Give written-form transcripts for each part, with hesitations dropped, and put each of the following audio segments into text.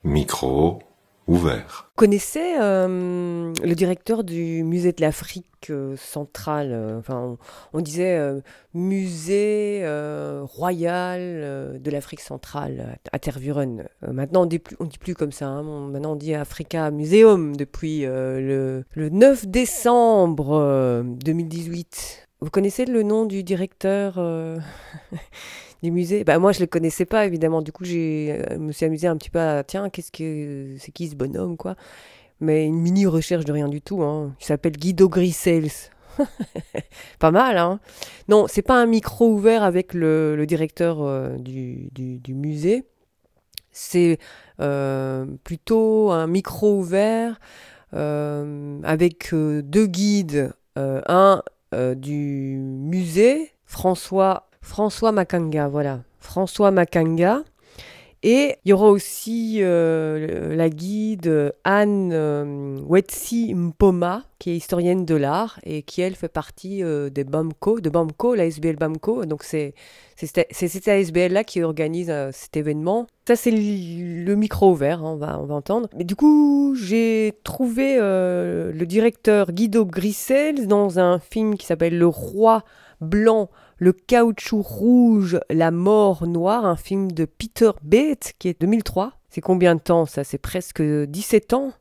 Micro ouvert. Vous connaissez le directeur du musée de l'Afrique centrale, on disait musée royal de l'Afrique centrale à Tervuren. Maintenant, on dit plus comme ça. Maintenant, on dit Africa Museum depuis le 9 décembre 2018. Vous connaissez le nom du directeur du musée? Moi, je le connaissais pas, évidemment. Du coup, je me suis amusée un petit peu à... Tiens, c'est qui ce bonhomme, quoi? Mais une mini-recherche de rien du tout, hein. Il s'appelle Guido Grisels. Pas mal, hein? Non, c'est pas un micro ouvert avec le directeur du musée. C'est plutôt un micro ouvert avec deux guides. Un du musée, François Makanga, voilà. François Makanga. Et il y aura aussi la guide Anne Wetsi Mpoma, qui est historienne de l'art et qui, elle, fait partie de BAMCO, la SBL BAMCO. Donc, c'est cette ASBL-là qui organise cet événement. Ça, c'est le micro ouvert, hein, on va entendre. Mais du coup, j'ai trouvé le directeur Guido Grisels dans un film qui s'appelle Le Roi Blanc, le caoutchouc rouge, la mort noire, un film de Peter Bates qui est 2003. C'est combien de temps ça? C'est presque 17 ans.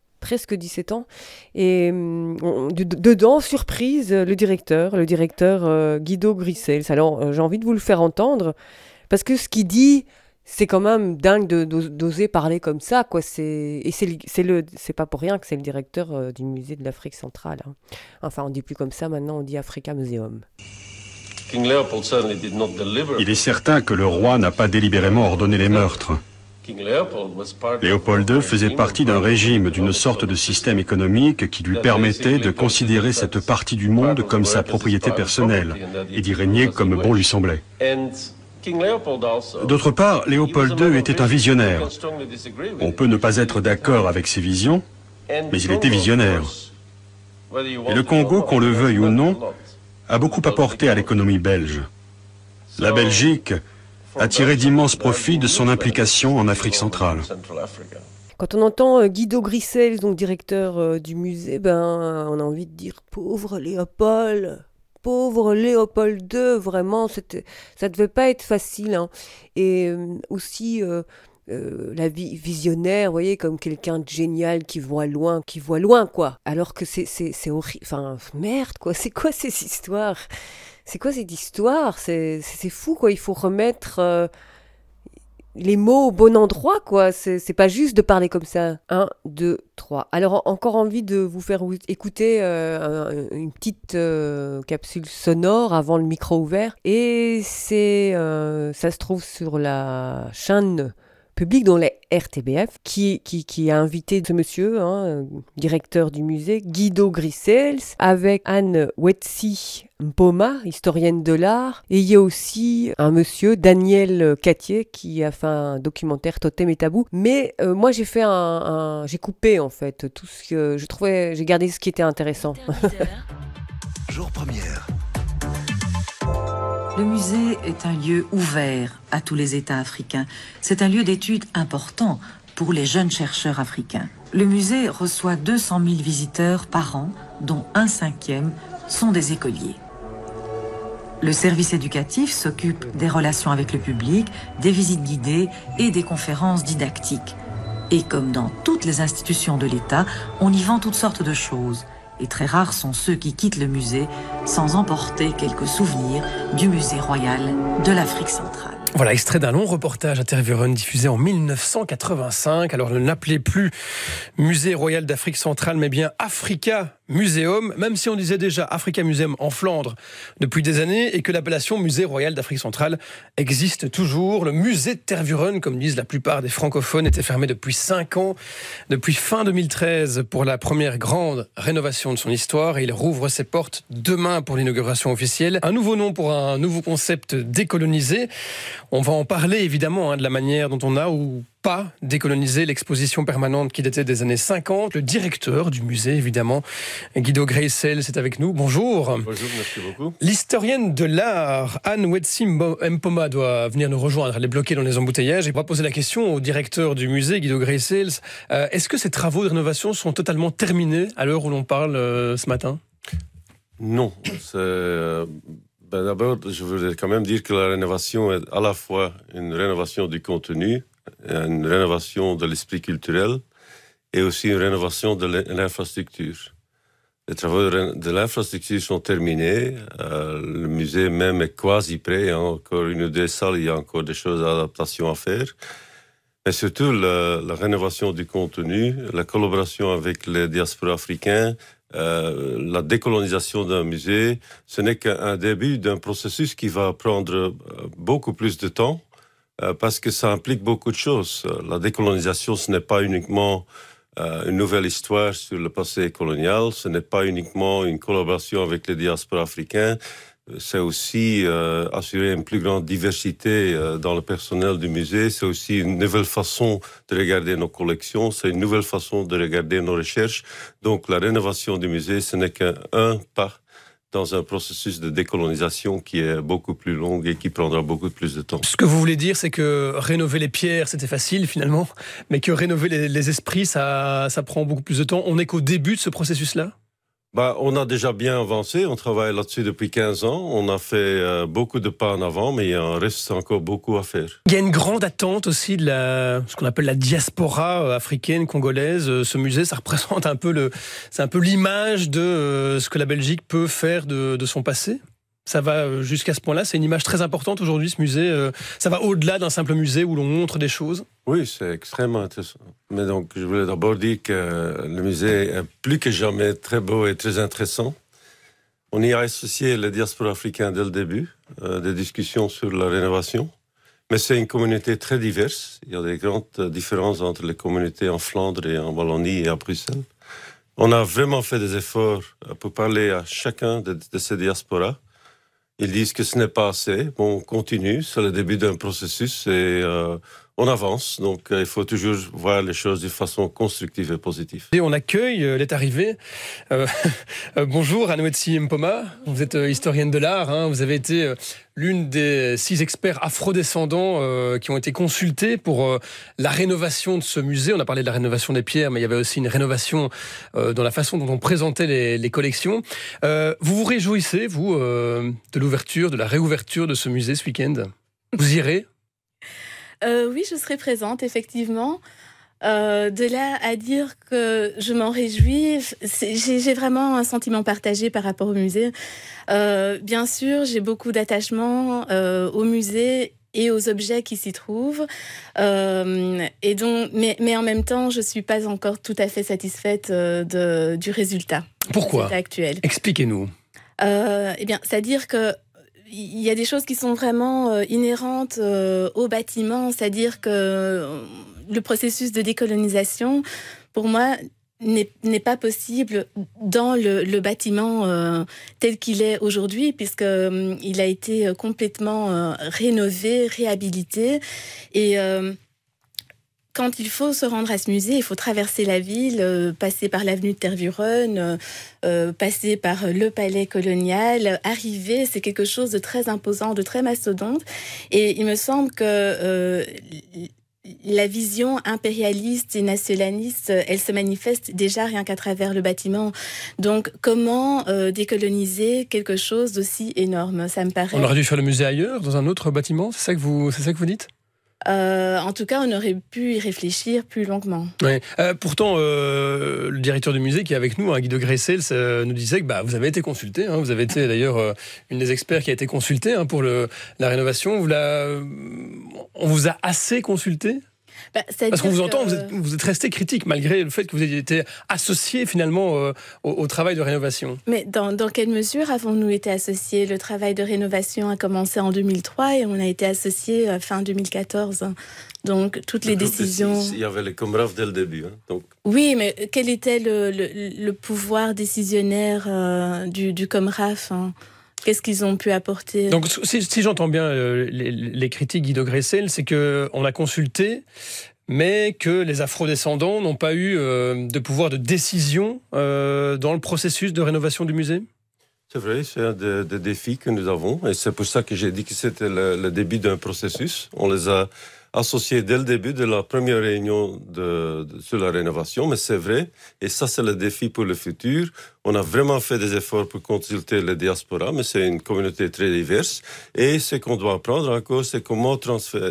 Et dedans, surprise, le directeur Guido Grisels. Alors, j'ai envie de vous le faire entendre, parce que ce qu'il dit, c'est quand même dingue d'oser parler comme ça, quoi. C'est pas pour rien que c'est le directeur du musée de l'Afrique centrale, hein. Enfin, on dit plus comme ça, maintenant on dit Africa Museum. Il est certain que le roi n'a pas délibérément ordonné les meurtres. Léopold II faisait partie d'un régime, d'une sorte de système économique qui lui permettait de considérer cette partie du monde comme sa propriété personnelle et d'y régner comme bon lui semblait. D'autre part, Léopold II était un visionnaire. On peut ne pas être d'accord avec ses visions, mais il était visionnaire. Et le Congo, qu'on le veuille ou non, a beaucoup apporté à l'économie belge. La Belgique a tiré d'immenses profits de son implication en Afrique centrale. Quand on entend Guido Grisels, donc directeur du musée, on a envie de dire pauvre Léopold II, vraiment, ça devait pas être facile, hein. Et aussi la vie visionnaire, vous voyez, comme quelqu'un de génial qui voit loin, quoi. Alors que c'est horrible, merde, quoi. C'est quoi ces histoires? C'est quoi cette histoire? C'est fou, quoi. Il faut remettre les mots au bon endroit, quoi. C'est pas juste de parler comme ça. 1, 2, 3. Alors, encore envie de vous faire écouter une petite capsule sonore avant le micro ouvert. Et ça se trouve sur la chaîne publique, dont les RTBF, qui a invité ce monsieur, directeur du musée, Guido Grisels, avec Anne Wetsi Mpoma, historienne de l'art. Et il y a aussi un monsieur, Daniel Cattier, qui a fait un documentaire Totem et Tabou. Mais moi, j'ai fait j'ai coupé, en fait, tout ce que je trouvais, j'ai gardé ce qui était intéressant. Jour première. Le musée est un lieu ouvert à tous les États africains. C'est un lieu d'étude important pour les jeunes chercheurs africains. Le musée reçoit 200 000 visiteurs par an, dont 1/5 sont des écoliers. Le service éducatif s'occupe des relations avec le public, des visites guidées et des conférences didactiques. Et comme dans toutes les institutions de l'État, on y vend toutes sortes de choses. Et très rares sont ceux qui quittent le musée sans emporter quelques souvenirs du musée royal de l'Afrique centrale. Voilà, extrait d'un long reportage à Tervuren diffusé en 1985. Alors ne l'appelez plus Musée royal d'Afrique centrale, mais bien Africa Museum, même si on disait déjà Africa Museum en Flandre depuis des années et que l'appellation Musée royal d'Afrique centrale existe toujours. Le musée de Tervuren, comme disent la plupart des francophones, était fermé depuis 5 ans, depuis fin 2013 pour la première grande rénovation de son histoire, et il rouvre ses portes demain pour l'inauguration officielle. Un nouveau nom pour un nouveau concept décolonisé. On va en parler évidemment de la manière dont on a ou pas décoloniser l'exposition permanente qui datait des années 50. Le directeur du musée, évidemment, Guido Greyssels, est avec nous. Bonjour. Bonjour, merci beaucoup. L'historienne de l'art, Anne Wetsi Mpoma, doit venir nous rejoindre. Elle est bloquée dans les embouteillages. Et pour poser la question au directeur du musée, Guido Greyssels, est-ce que ces travaux de rénovation sont totalement terminés à l'heure où l'on parle ce matin ? Non. D'abord, je voudrais quand même dire que la rénovation est à la fois une rénovation du contenu, une rénovation de l'esprit culturel et aussi une rénovation de l'infrastructure. Les travaux de l'infrastructure sont terminés. Le musée même est quasi prêt. Il y a encore une ou deux salles, il y a encore des choses d'adaptation à faire. Mais surtout, la rénovation du contenu, la collaboration avec les diasporas africains, la décolonisation d'un musée, ce n'est qu'un début d'un processus qui va prendre beaucoup plus de temps parce que ça implique beaucoup de choses. La décolonisation, ce n'est pas uniquement une nouvelle histoire sur le passé colonial, ce n'est pas uniquement une collaboration avec les diasporas africains, c'est aussi assurer une plus grande diversité dans le personnel du musée. C'est aussi une nouvelle façon de regarder nos collections. C'est une nouvelle façon de regarder nos recherches. Donc la rénovation du musée, ce n'est qu'un pas dans un processus de décolonisation qui est beaucoup plus long et qui prendra beaucoup plus de temps. Ce que vous voulez dire, c'est que rénover les pierres, c'était facile finalement, mais que rénover les esprits, ça prend beaucoup plus de temps. On n'est qu'au début de ce processus-là ? On a déjà bien avancé, on travaille là-dessus depuis 15 ans, on a fait beaucoup de pas en avant, mais il en reste encore beaucoup à faire. Il y a une grande attente aussi de ce qu'on appelle la diaspora africaine, congolaise. Ce musée, ça représente un peu l'image de ce que la Belgique peut faire de son passé. Ça va jusqu'à ce point-là, c'est une image très importante aujourd'hui, ce musée. Ça va au-delà d'un simple musée où l'on montre des choses. Oui, c'est extrêmement intéressant. Mais donc, je voulais d'abord dire que le musée est plus que jamais très beau et très intéressant. On y a associé les diasporas africains dès le début, des discussions sur la rénovation. Mais c'est une communauté très diverse. Il y a des grandes différences entre les communautés en Flandre et en Wallonie et à Bruxelles. On a vraiment fait des efforts pour parler à chacun de ces diasporas. Ils disent que ce n'est pas assez. Bon, on continue, c'est le début d'un processus et on avance. Donc, il faut toujours voir les choses de façon constructive et positive. Et on accueille, elle est arrivée. Bonjour, Anne Wetsi Mpoma. Vous êtes historienne de l'art. Hein. Vous avez été l'une des 6 experts afrodescendants qui ont été consultés pour la rénovation de ce musée. On a parlé de la rénovation des pierres, mais il y avait aussi une rénovation dans la façon dont on présentait les collections. Vous vous réjouissez, vous, de l'ouverture, de la réouverture de ce musée ce week-end ? Vous irez ? Oui, je serai présente, effectivement. De là à dire que je m'en réjouis, j'ai vraiment un sentiment partagé par rapport au musée. Bien sûr, j'ai beaucoup d'attachement au musée et aux objets qui s'y trouvent. Et donc, mais en même temps, je ne suis pas encore tout à fait satisfaite du résultat. Pourquoi ? Actuel. Expliquez-nous. C'est-à-dire que il y a des choses qui sont vraiment inhérentes au bâtiment, c'est-à-dire que le processus de décolonisation, pour moi, n'est pas possible dans le bâtiment tel qu'il est aujourd'hui, puisqu'il a été complètement rénové, réhabilité. Et quand il faut se rendre à ce musée, il faut traverser la ville, passer par l'avenue de Tervuren, passer par le palais colonial, arriver, c'est quelque chose de très imposant, de très mastodonte. Et il me semble que la vision impérialiste et nationaliste, elle se manifeste déjà rien qu'à travers le bâtiment. Donc, comment décoloniser quelque chose d'aussi énorme ? Ça me paraît... On aurait dû faire le musée ailleurs, dans un autre bâtiment ? C'est ça que vous dites ? En tout cas, on aurait pu y réfléchir plus longuement. Ouais. Pourtant, le directeur du musée qui est avec nous, Guido Greyssels, nous disait que vous avez été consulté. Hein, vous avez été d'ailleurs une des experts qui a été consultée pour la rénovation. On vous a assez consulté ? Parce qu'on vous entend, vous êtes resté critique malgré le fait que vous ayez été associé finalement au travail de rénovation. Mais dans quelle mesure avons-nous été associés ? Le travail de rénovation a commencé en 2003 et on a été associés fin 2014. Donc toutes les décisions... Il y avait les Comraf dès le début. Donc... Oui, mais quel était le pouvoir décisionnaire du Comraf ? Qu'est-ce qu'ils ont pu apporter ? Donc, si j'entends bien les critiques Guido Greyssels, c'est qu'on a consulté, mais que les afrodescendants n'ont pas eu de pouvoir de décision dans le processus de rénovation du musée? C'est vrai, c'est un des défis que nous avons, et c'est pour ça que j'ai dit que c'était le début d'un processus. On les a associés dès le début de la première réunion sur la rénovation, mais c'est vrai, et ça c'est le défi pour le futur. On a vraiment fait des efforts pour consulter les diasporas, mais c'est une communauté très diverse, et ce qu'on doit apprendre encore, c'est comment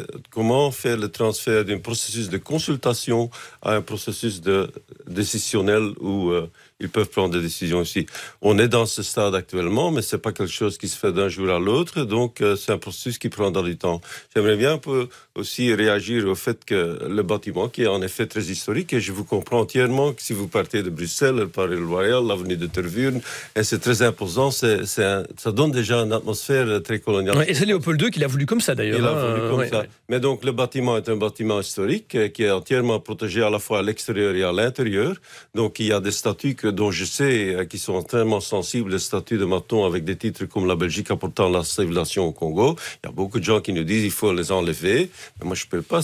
faire le transfert d'un processus de consultation à un processus décisionnel où ils peuvent prendre des décisions ici. On est dans ce stade actuellement, mais c'est pas quelque chose qui se fait d'un jour à l'autre, donc c'est un processus qui prendra du temps. J'aimerais bien aussi réagir au fait que le bâtiment, qui est en effet très historique, et je vous comprends entièrement que si vous partez de Bruxelles, le Palais Royal, l'avenue de Tervuren, et c'est très imposant, ça donne déjà une atmosphère très coloniale. Ouais, et c'est Léopold II qui l'a voulu comme ça d'ailleurs. Il l'a voulu comme ça. Ouais. Mais donc le bâtiment est un bâtiment historique qui est entièrement protégé à la fois à l'extérieur et à l'intérieur. Donc il y a des statues dont je sais qui sont tellement sensibles, les statues de Maton avec des titres comme la Belgique apportant la civilisation au Congo. Il y a beaucoup de gens qui nous disent il faut les enlever. Mais moi je ne peux pas,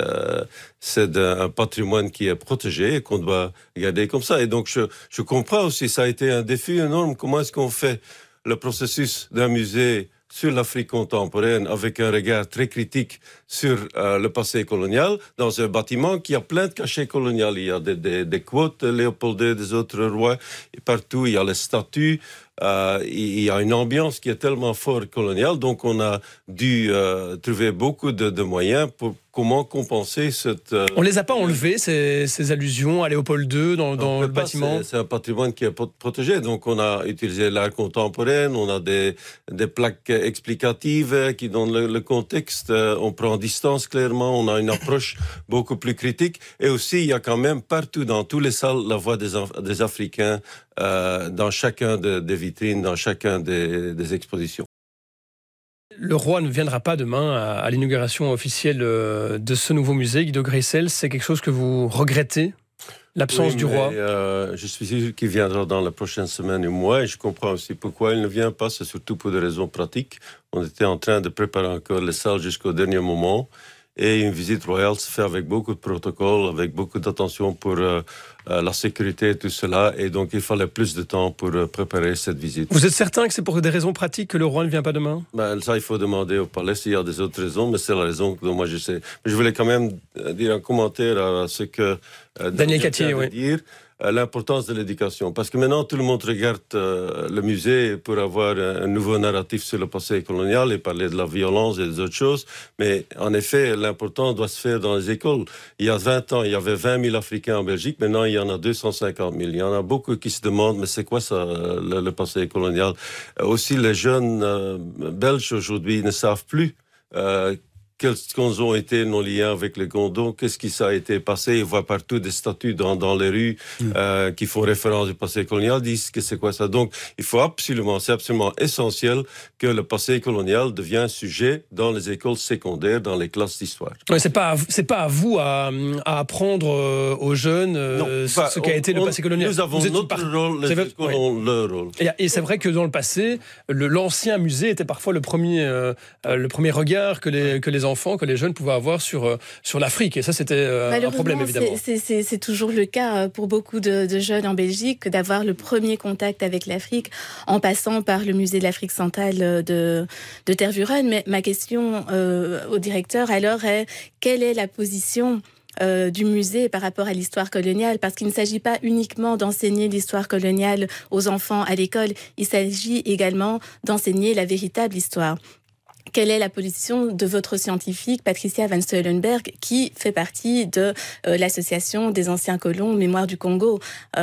c'est un patrimoine qui est protégé et qu'on doit garder comme ça. Et donc je comprends aussi, ça a été un défi énorme. Comment est-ce qu'on fait le processus d'un musée sur l'Afrique contemporaine avec un regard très critique sur le passé colonial dans un bâtiment qui a plein de cachets coloniaux. Il y a des quotes de Léopold II, des autres rois, et partout il y a les statues. Il y a une ambiance qui est tellement forte coloniale, donc on a dû trouver beaucoup de moyens pour comment compenser cette... On les a pas enlevés, ces allusions à Léopold II dans le bâtiment? C'est un patrimoine qui est protégé, donc on a utilisé l'art contemporain, on a des plaques explicatives qui donnent le contexte, on prend distance clairement, on a une approche beaucoup plus critique, et aussi il y a quand même partout dans toutes les salles la voix des Africains dans chacun des vitrines, dans chacun des expositions. Le roi ne viendra pas demain à l'inauguration officielle de ce nouveau musée, Guido Greyssels. C'est quelque chose que vous regrettez, l'absence du roi? Je suis sûr qu'il viendra dans la prochaine semaine ou mois, et je comprends aussi pourquoi il ne vient pas. C'est surtout pour des raisons pratiques. On était en train de préparer encore les salles jusqu'au dernier moment. Et une visite royale se fait avec beaucoup de protocoles, avec beaucoup d'attention pour la sécurité et tout cela. Et donc, il fallait plus de temps pour préparer cette visite. Vous êtes certain que c'est pour des raisons pratiques que le roi ne vient pas demain? Ça, il faut demander au palais s'il y a des autres raisons, mais c'est la raison que moi je sais. Mais je voulais quand même dire un commentaire à ce que Daniel Cattier vient de dire. L'importance de l'éducation. Parce que maintenant, tout le monde regarde le musée pour avoir un nouveau narratif sur le passé colonial et parler de la violence et des autres choses. Mais en effet, l'important doit se faire dans les écoles. Il y a 20 ans, il y avait 20 000 Africains en Belgique. Maintenant, il y en a 250 000. Il y en a beaucoup qui se demandent, mais c'est quoi ça, le passé colonial? Aussi, les jeunes Belges aujourd'hui ne savent plus quels ont été nos liens avec les Gondons, qu'est-ce qui ça a été passé. Ils voient partout des statues dans les rues qui font référence au passé colonial, disent que c'est quoi ça. Donc, il faut c'est absolument essentiel que le passé colonial devienne sujet dans les écoles secondaires, dans les classes d'histoire. Ouais, c'est pas à vous à apprendre aux jeunes ce qu'a été le passé colonial. Nous avons notre rôle, les écoles ont leur rôle. Et c'est vrai que dans le passé, l'ancien musée était parfois le premier regard que les enfants, que les jeunes pouvaient avoir sur l'Afrique. Et ça, c'était un problème, évidemment. C'est toujours le cas pour beaucoup de jeunes en Belgique, d'avoir le premier contact avec l'Afrique en passant par le musée de l'Afrique centrale de Tervuren. Mais ma question au directeur, alors, est quelle est la position du musée par rapport à l'histoire coloniale, parce qu'il ne s'agit pas uniquement d'enseigner l'histoire coloniale aux enfants à l'école, il s'agit également d'enseigner la véritable histoire. Quelle est la position de votre scientifique, Patricia Van Steulenberg, qui fait partie de l'association des anciens colons Mémoire du Congo?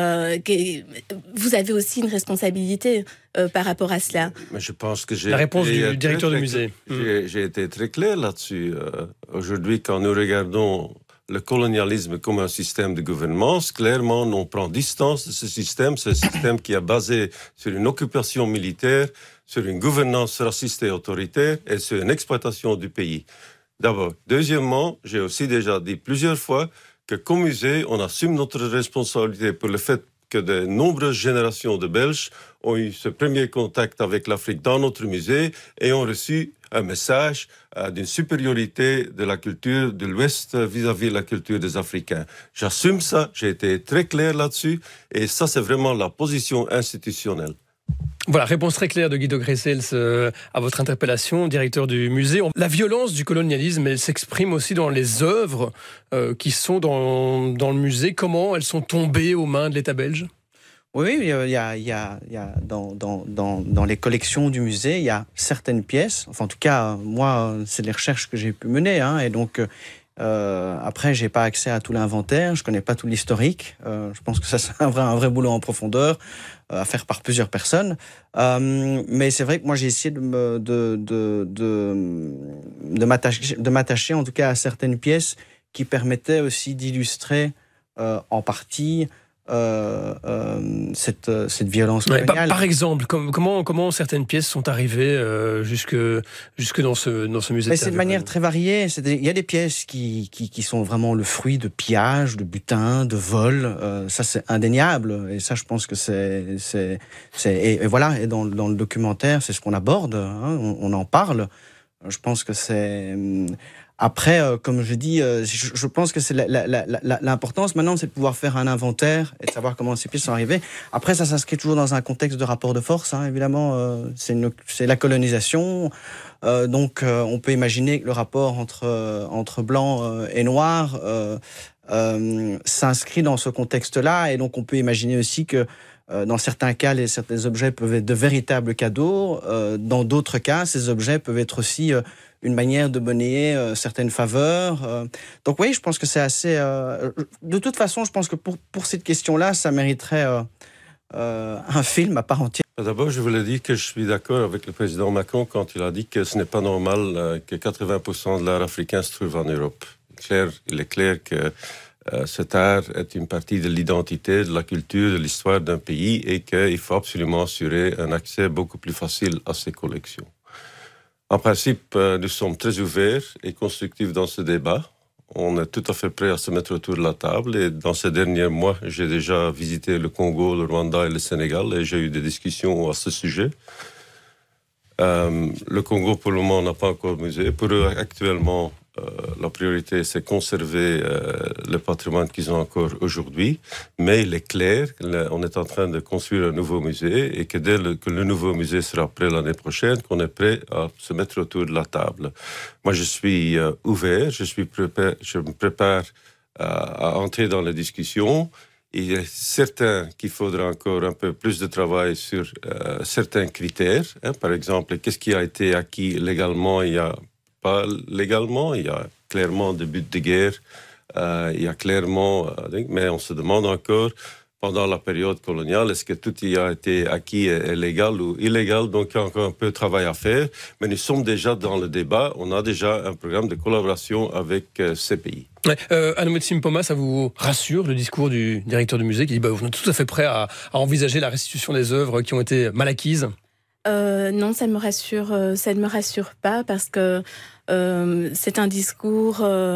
Vous avez aussi une responsabilité par rapport à cela. Mais je pense que j'ai... La réponse du directeur du musée. J'ai été très clair là-dessus. Aujourd'hui, quand nous regardons le colonialisme comme un système de gouvernance, clairement, on prend distance de ce système. C'est un système qui est basé sur une occupation militaire, sur une gouvernance raciste et autoritaire et sur une exploitation du pays. D'abord. Deuxièmement, j'ai aussi déjà dit plusieurs fois que comme musée, on assume notre responsabilité pour le fait que de nombreuses générations de Belges ont eu ce premier contact avec l'Afrique dans notre musée et ont reçu un message d'une supériorité de la culture de l'Ouest vis-à-vis de la culture des Africains. J'assume ça, j'ai été très clair là-dessus, et ça, c'est vraiment la position institutionnelle. Voilà, réponse très claire de Guido Gressels à votre interpellation, directeur du musée. La violence du colonialisme, elle s'exprime aussi dans les œuvres qui sont dans le musée. Comment elles sont tombées aux mains de l'État belge ? Oui, il y a dans les collections du musée, il y a certaines pièces. Enfin, en tout cas, moi, c'est les recherches que j'ai pu mener. Et donc, après, j'ai pas accès à tout l'inventaire. Je connais pas tout l'historique. Je pense que ça, c'est un vrai boulot en profondeur à faire par plusieurs personnes. Mais c'est vrai que moi, j'ai essayé de m'attacher, en tout cas, à certaines pièces qui permettaient aussi d'illustrer en partie cette violence coloniale. Par exemple, comment certaines pièces sont arrivées jusque dans ce musée? C'est de manière très variée. Il y a des pièces qui sont vraiment le fruit de pillages, de butins, de vols. Ça, c'est indéniable. Et ça, je pense que et voilà. Et dans le documentaire, c'est ce qu'on aborde. On en parle. Je pense que c'est... Après, comme je dis, je pense que c'est l'importance maintenant, c'est de pouvoir faire un inventaire et de savoir comment ces pièces sont arrivées. Après, ça s'inscrit toujours dans un contexte de rapport de force, évidemment. C'est la colonisation. Donc, on peut imaginer que le rapport entre blanc et noir s'inscrit dans ce contexte-là. Et donc, on peut imaginer aussi que dans certains cas, certains objets peuvent être de véritables cadeaux. Dans d'autres cas, ces objets peuvent être aussi une manière de monnayer certaines faveurs. Donc oui, je pense que c'est assez... de toute façon, je pense que pour cette question-là, ça mériterait un film à part entière. D'abord, je voulais dire que je suis d'accord avec le président Macron quand il a dit que ce n'est pas normal que 80% de l'art africain se trouve en Europe. Il est clair que cet art est une partie de l'identité, de la culture, de l'histoire d'un pays et qu'il faut absolument assurer un accès beaucoup plus facile à ces collections. En principe, nous sommes très ouverts et constructifs dans ce débat. On est tout à fait prêts à se mettre autour de la table. Et dans ces derniers mois, j'ai déjà visité le Congo, le Rwanda et le Sénégal et j'ai eu des discussions à ce sujet. Le Congo, pour le moment, n'a pas encore de musée. Pour eux, actuellement, la priorité, c'est conserver le patrimoine qu'ils ont encore aujourd'hui. Mais il est clair qu'on est en train de construire un nouveau musée et que dès que le nouveau musée sera prêt l'année prochaine, qu'on est prêt à se mettre autour de la table. Moi, je suis ouvert, je me prépare à entrer dans les discussions. Il est certain qu'il faudra encore un peu plus de travail sur certains critères. Par exemple, qu'est-ce qui a été acquis légalement pas légalement, il y a clairement des buts de guerre, il y a clairement, mais on se demande encore, pendant la période coloniale, est-ce que tout y a été acquis est légal ou illégal, donc il y a encore un peu de travail à faire, mais nous sommes déjà dans le débat, on a déjà un programme de collaboration avec ces pays. Ouais, Anoumouti Mpoma, ça vous rassure le discours du directeur du musée qui dit on est tout à fait prêt à envisager la restitution des œuvres qui ont été mal acquises? Non, ça ne me rassure pas parce que c'est un discours,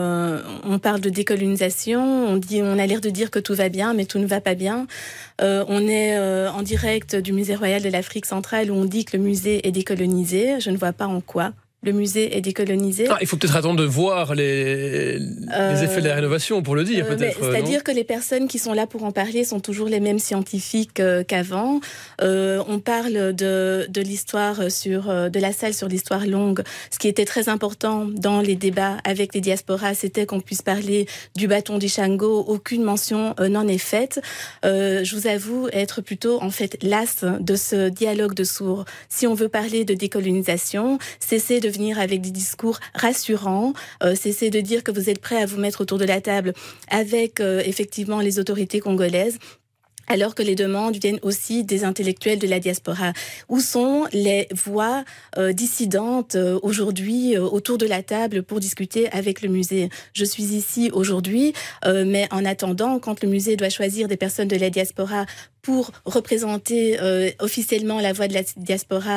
on parle de décolonisation, on a l'air de dire que tout va bien, mais tout ne va pas bien. On est en direct du Musée royal de l'Afrique centrale où on dit que le musée est décolonisé. Je ne vois pas en quoi le musée est décolonisé. Il faut peut-être attendre de voir les effets de la rénovation pour le dire, peut-être. C'est-à-dire que les personnes qui sont là pour en parler sont toujours les mêmes scientifiques qu'avant. On parle de l'histoire de la salle sur l'histoire longue. Ce qui était très important dans les débats avec les diasporas, c'était qu'on puisse parler du bâton d'Ishango. Aucune mention n'en est faite. Je vous avoue être plutôt en fait lasse de ce dialogue de sourds. Si on veut parler de décolonisation, cessez de venir avec des discours rassurants, cessez de dire que vous êtes prêts à vous mettre autour de la table avec effectivement les autorités congolaises, alors que les demandes viennent aussi des intellectuels de la diaspora. Où sont les voix dissidentes aujourd'hui autour de la table pour discuter avec le musée? Je suis ici aujourd'hui, mais en attendant, quand le musée doit choisir des personnes de la diaspora pour représenter officiellement la voix de la diaspora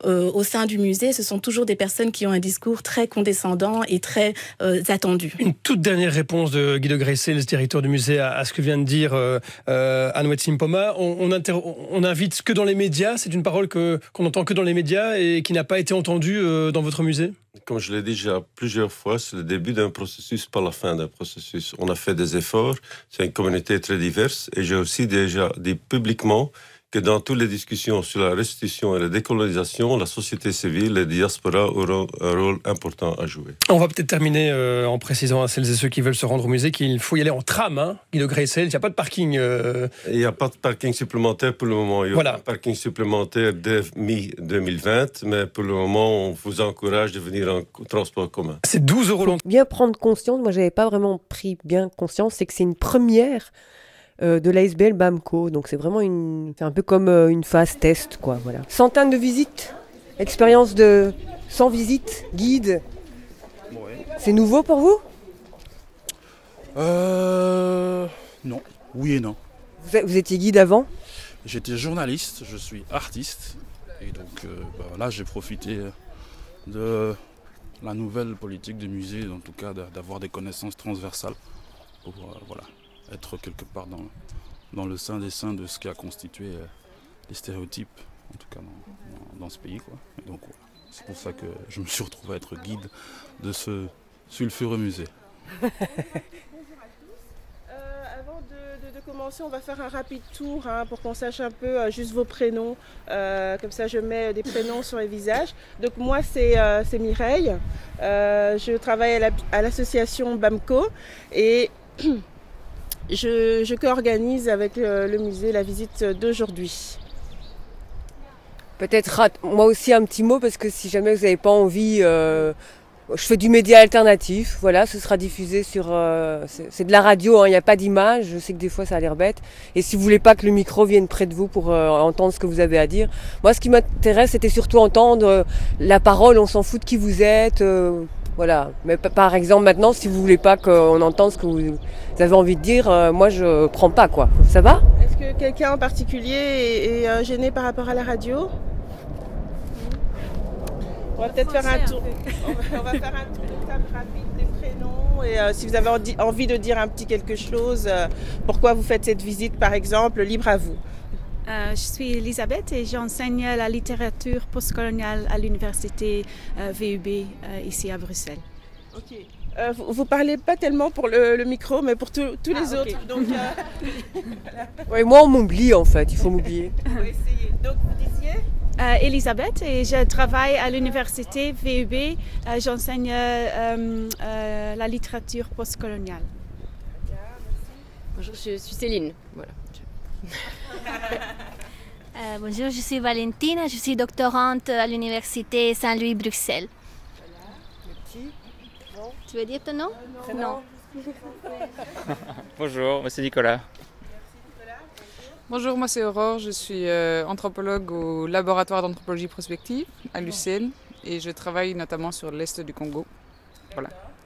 au sein du musée, ce sont toujours des personnes qui ont un discours très condescendant et très attendu. Une toute dernière réponse de Guy de Greyssel, le directeur du musée, à ce que vient de dire Anouet Simpoma. On n'invite que dans les médias. C'est une parole qu'on n'entend que dans les médias et qui n'a pas été entendue dans votre musée? Comme je l'ai dit déjà plusieurs fois, c'est le début d'un processus, pas la fin d'un processus. On a fait des efforts, c'est une communauté très diverse, et j'ai aussi déjà dit publiquement que dans toutes les discussions sur la restitution et la décolonisation, la société civile, les diasporas auront un rôle important à jouer. On va peut-être terminer en précisant à celles et ceux qui veulent se rendre au musée qu'il faut y aller en tram, hein, Guy de Greyssel. Il n'y a pas de parking. Il n'y a pas de parking supplémentaire pour le moment. Il y aura un parking supplémentaire dès mi-2020, mais pour le moment, on vous encourage de venir en transport commun. C'est 12 € l'entrée. Bien prendre conscience, moi je n'avais pas vraiment pris bien conscience, c'est que c'est une première de l'ASBL BAMCO, donc c'est vraiment c'est un peu comme une phase test, quoi, voilà. Centaines de visites, expérience de 100 visites, guide. Ouais. C'est nouveau pour vous? Non, oui et non. Vous étiez guide avant? J'étais journaliste, je suis artiste, et donc là j'ai profité de la nouvelle politique du musée, en tout cas d'avoir des connaissances transversales pour être quelque part dans le sein des saints de ce qui a constitué les stéréotypes, en tout cas dans ce pays, quoi. Et donc voilà, c'est pour ça que je me suis retrouvé à être guide de ce sulfureux musée. Avant de commencer, on va faire un rapide tour pour qu'on sache un peu juste vos prénoms. Comme ça, je mets des prénoms sur les visages. Donc moi, c'est Mireille. Je travaille à l'association BAMCO et je co-organise avec le musée la visite d'aujourd'hui. Peut-être moi aussi un petit mot, parce que si jamais vous n'avez pas envie, je fais du média alternatif, voilà, ce sera diffusé sur... c'est de la radio, il n'y a pas d'image, je sais que des fois ça a l'air bête. Et si vous ne voulez pas que le micro vienne près de vous pour entendre ce que vous avez à dire, moi ce qui m'intéresse c'était surtout entendre la parole, on s'en fout de qui vous êtes... Voilà, mais par exemple maintenant, si vous voulez pas qu'on entende ce que vous avez envie de dire, moi je prends pas, quoi. Ça va? Est-ce que quelqu'un en particulier est gêné par rapport à la radio? On va peut-être faire un tour. On va faire un tour de table rapide des prénoms et si vous avez envie de dire un petit quelque chose, pourquoi vous faites cette visite par exemple, libre à vous. Je suis Elisabeth et j'enseigne la littérature postcoloniale à l'université VUB ici à Bruxelles. Ok. Vous parlez pas tellement pour le micro, mais pour tous les autres. Donc, ouais, moi on m'oublie en fait, il faut m'oublier. On va essayer. Donc vous disiez Elisabeth et je travaille à l'université VUB. J'enseigne la littérature postcoloniale. Bonjour, je suis Céline. Voilà. Bonjour, je suis Valentina, je suis doctorante à l'université Saint-Louis-Bruxelles. Tu veux dire ton nom? Non. Bonjour, moi c'est Nicolas. Bonjour, moi c'est Aurore, je suis anthropologue au laboratoire d'anthropologie prospective à l'UCL et je travaille notamment sur l'est du Congo. Voilà.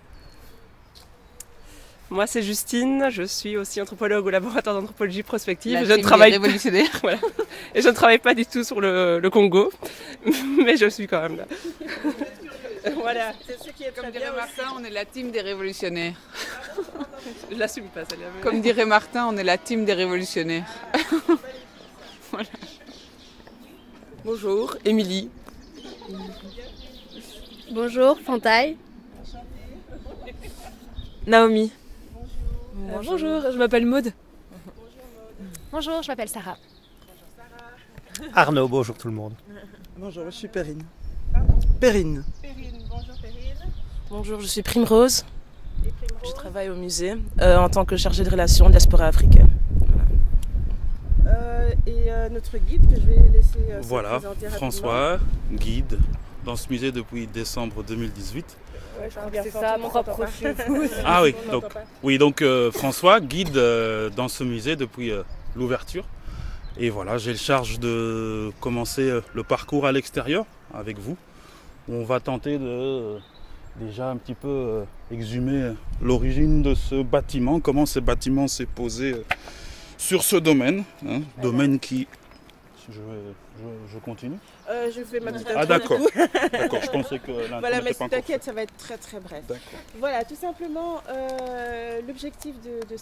Moi, c'est Justine, je suis aussi anthropologue au laboratoire d'anthropologie prospective. Je ne travaille révolutionnaire. Voilà. Et je ne travaille pas du tout sur le Congo, mais je suis quand même là. Voilà, c'est ce qui est Comme dirait Martin, on est la team des révolutionnaires. Je l'assume pas, celle-là. Comme dirait Martin, on est la team des révolutionnaires. Voilà. Bonjour, Émilie. Bonjour, Fantaille. Naomi. Bonjour, je m'appelle Maud. Bonjour, je m'appelle Sarah. Arnaud, bonjour tout le monde. Bonjour, je suis Perrine. Perrine. Bonjour Perrine. Bonjour, je suis Primrose. Je travaille au musée en tant que chargée de relations diaspora africaine. Et notre guide que je vais laisser se Voilà, présenter François, guide dans ce musée depuis décembre 2018. Ouais, c'est ça, propre chez vous. Ah oui, donc François, guide dans ce musée depuis l'ouverture. Et voilà, j'ai le charge de commencer le parcours à l'extérieur avec vous. On va tenter de déjà un petit peu exhumer l'origine de ce bâtiment, comment ce bâtiment s'est posé sur ce domaine. Domaine qui, je vais Je continue. Je fais ma petite intro. Ah d'accord. du coup. D'accord, je pensais que l'intro Voilà, mais n'était pas encore t'inquiète, ça va être très très bref. D'accord. Voilà, tout simplement, l'objectif de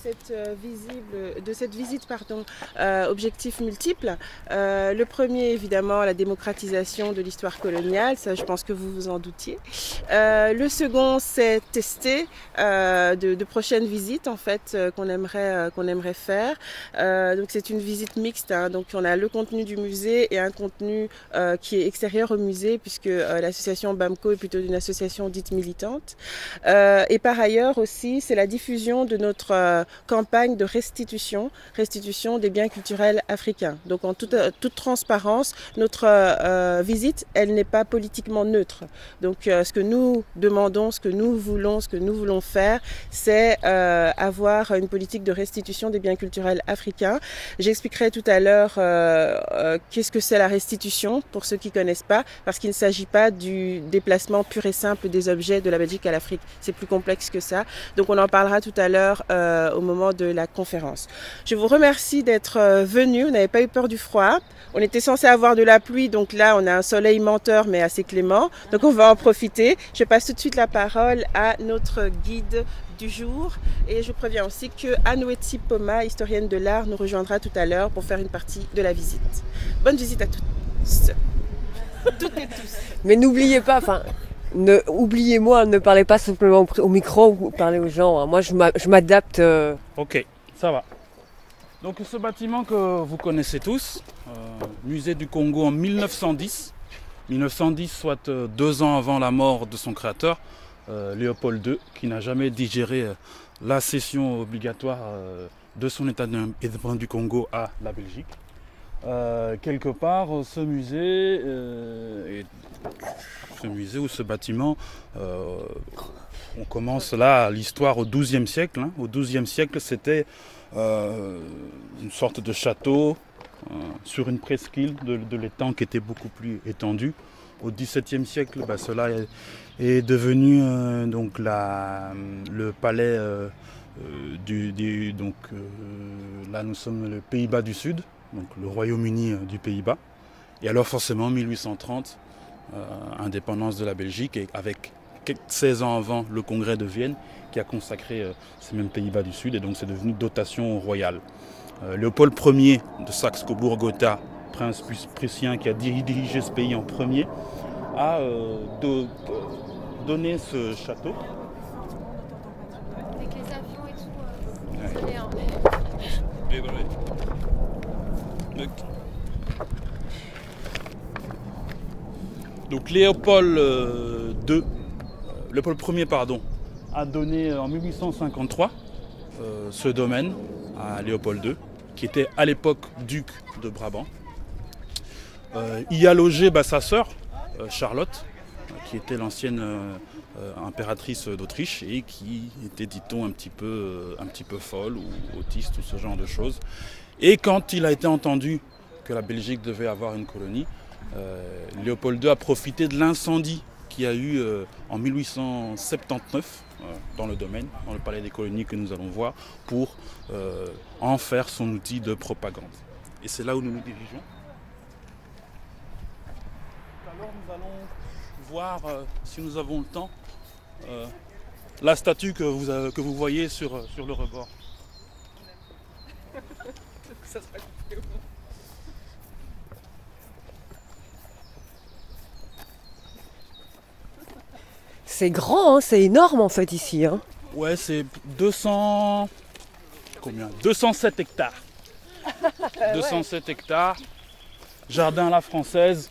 cette visite, objectif multiple. Le premier, évidemment, la démocratisation de l'histoire coloniale, ça je pense que vous vous en doutiez. Le second, c'est tester de prochaines visites en fait qu'on aimerait faire. Donc c'est une visite mixte, hein, donc on a le contenu du musée et un contenu qui est extérieur au musée puisque l'association BAMCO est plutôt une association dite militante. Et par ailleurs aussi, c'est la diffusion de notre campagne de restitution des biens culturels africains. Donc en toute transparence, notre visite, elle n'est pas politiquement neutre. Donc ce que nous demandons, ce que nous voulons faire, c'est avoir une politique de restitution des biens culturels africains. J'expliquerai tout à l'heure qu'est-ce que c'est la restitution, pour ceux qui ne connaissent pas, parce qu'il ne s'agit pas du déplacement pur et simple des objets de la Belgique à l'Afrique. C'est plus complexe que ça. Donc on en parlera tout à l'heure au moment de la conférence. Je vous remercie d'être venus. On n'avait pas eu peur du froid. On était censé avoir de la pluie, donc là on a un soleil menteur mais assez clément. Donc on va en profiter. Je passe tout de suite la parole à notre guide du jour et je préviens aussi que Anoueti Poma, historienne de l'art, nous rejoindra tout à l'heure pour faire une partie de la visite. Bonne visite à tous. Toutes et tous. Mais n'oubliez pas, oubliez-moi, ne parlez pas simplement au micro ou parlez aux gens. Hein. Moi, je m'adapte. Ok, ça va. Donc ce bâtiment que vous connaissez tous, musée du Congo en 1910, soit 2 ans avant la mort de son créateur, Léopold II, qui n'a jamais digéré la cession obligatoire de son état indépendant du Congo à la Belgique. Quelque part, ce musée ou ce bâtiment, on commence là l'histoire au XIIe siècle. Hein. Au XIIe siècle, c'était une sorte de château sur une presqu'île de l'étang qui était beaucoup plus étendue. Au XVIIe siècle, cela est devenu donc le palais là nous sommes le Pays-Bas du Sud, donc le Royaume-Uni du Pays-Bas. Et alors forcément 1830, indépendance de la Belgique, et avec 16 ans avant le Congrès de Vienne qui a consacré ces mêmes Pays-Bas du Sud, et donc c'est devenu dotation royale. Léopold Ier de Saxe-Cobourg-Gotha, prince prussien qui a dirigé ce pays en premier, a donné ce château. Avec les avions et tout, Donc Léopold Ier, a donné en 1853 ce domaine à Léopold II, qui était à l'époque duc de Brabant. Y a logé sa sœur, Charlotte, qui était l'ancienne impératrice d'Autriche et qui était, dit-on, un petit peu folle ou autiste ou ce genre de choses. Et quand il a été entendu que la Belgique devait avoir une colonie, Léopold II a profité de l'incendie qu'il y a eu en 1879 dans le domaine, dans le palais des colonies que nous allons voir, pour en faire son outil de propagande. Et c'est là où nous nous dirigeons. Alors nous allons voir, si nous avons le temps, la statue que vous voyez sur le rebord. C'est grand, hein, c'est énorme en fait ici. Hein. Ouais, c'est 207 hectares. 207 hectares. Jardin à la française.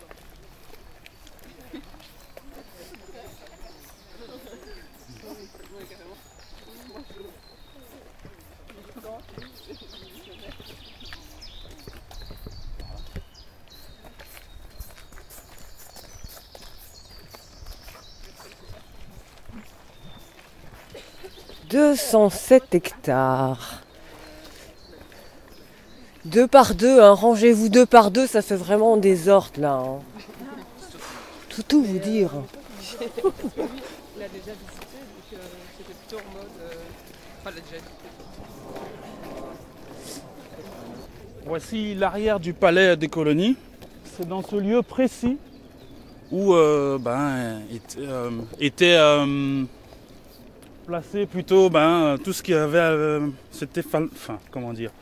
« 207 hectares. 2 par 2, hein, rangez-vous 2 par 2, ça fait vraiment des hortes là. Hein. Tout vous dire. Il a déjà visité, donc c'était plutôt en mode. Enfin, il a déjà visité. Voici l'arrière du palais des colonies. c'est dans ce lieu précis où était placé plutôt tout ce qui avait... c'était... comment dire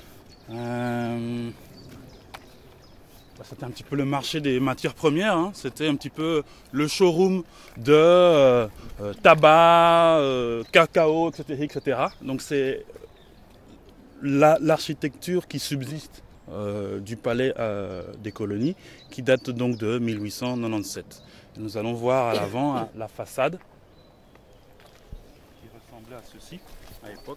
c'était un petit peu le marché des matières premières, hein. C'était un petit peu le showroom de tabac, cacao, etc. Donc c'est l'architecture qui subsiste du palais des colonies, qui date donc de 1897. Et nous allons voir à l'avant la façade, qui ressemblait à ceci à l'époque.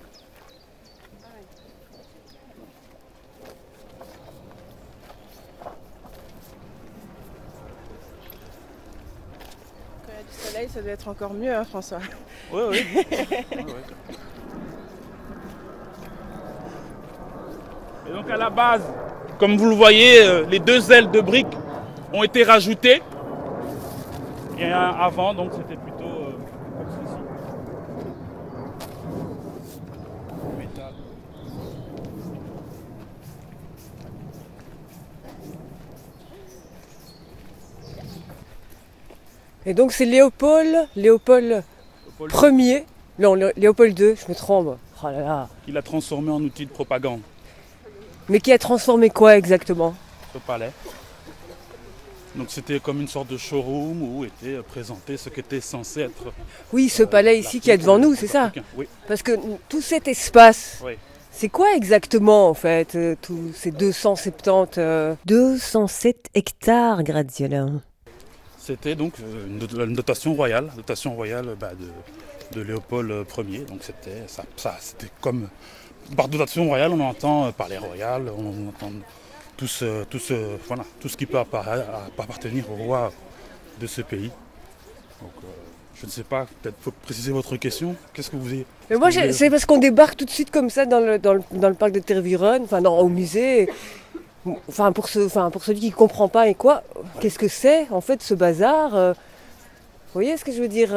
Du soleil, ça doit être encore mieux, hein, François. Oui. Et donc à la base, comme vous le voyez, les 2 ailes de briques ont été rajoutées. Et avant, donc c'était plutôt comme ceci. Métal. Et donc c'est Léopold Ier, non Léopold II, je me trompe. Oh là là. Il l'a transformé en outil de propagande. Mais qui a transformé quoi exactement? Ce palais. Donc c'était comme une sorte de showroom où était présenté ce qui était censé être... Oui, ce palais ici qui est devant nous, c'est ça? Oui. Parce que tout cet espace, oui. C'est quoi exactement en fait, tous ces 207 hectares, Graziola? C'était donc une dotation royale de Léopold Ier. Donc c'était comme... Par dotation royale, on entend parler royal, on entend tout ce qui peut appartenir au roi de ce pays. Donc, je ne sais pas, peut-être faut préciser votre question. Qu'est-ce que vous voulez? Mais moi, c'est parce qu'on débarque tout de suite comme ça dans le parc de Tervuren, au musée. Pour celui qui ne comprend pas et quoi, ouais. Qu'est-ce que c'est en fait ce bazar? Vous voyez ce que je veux dire?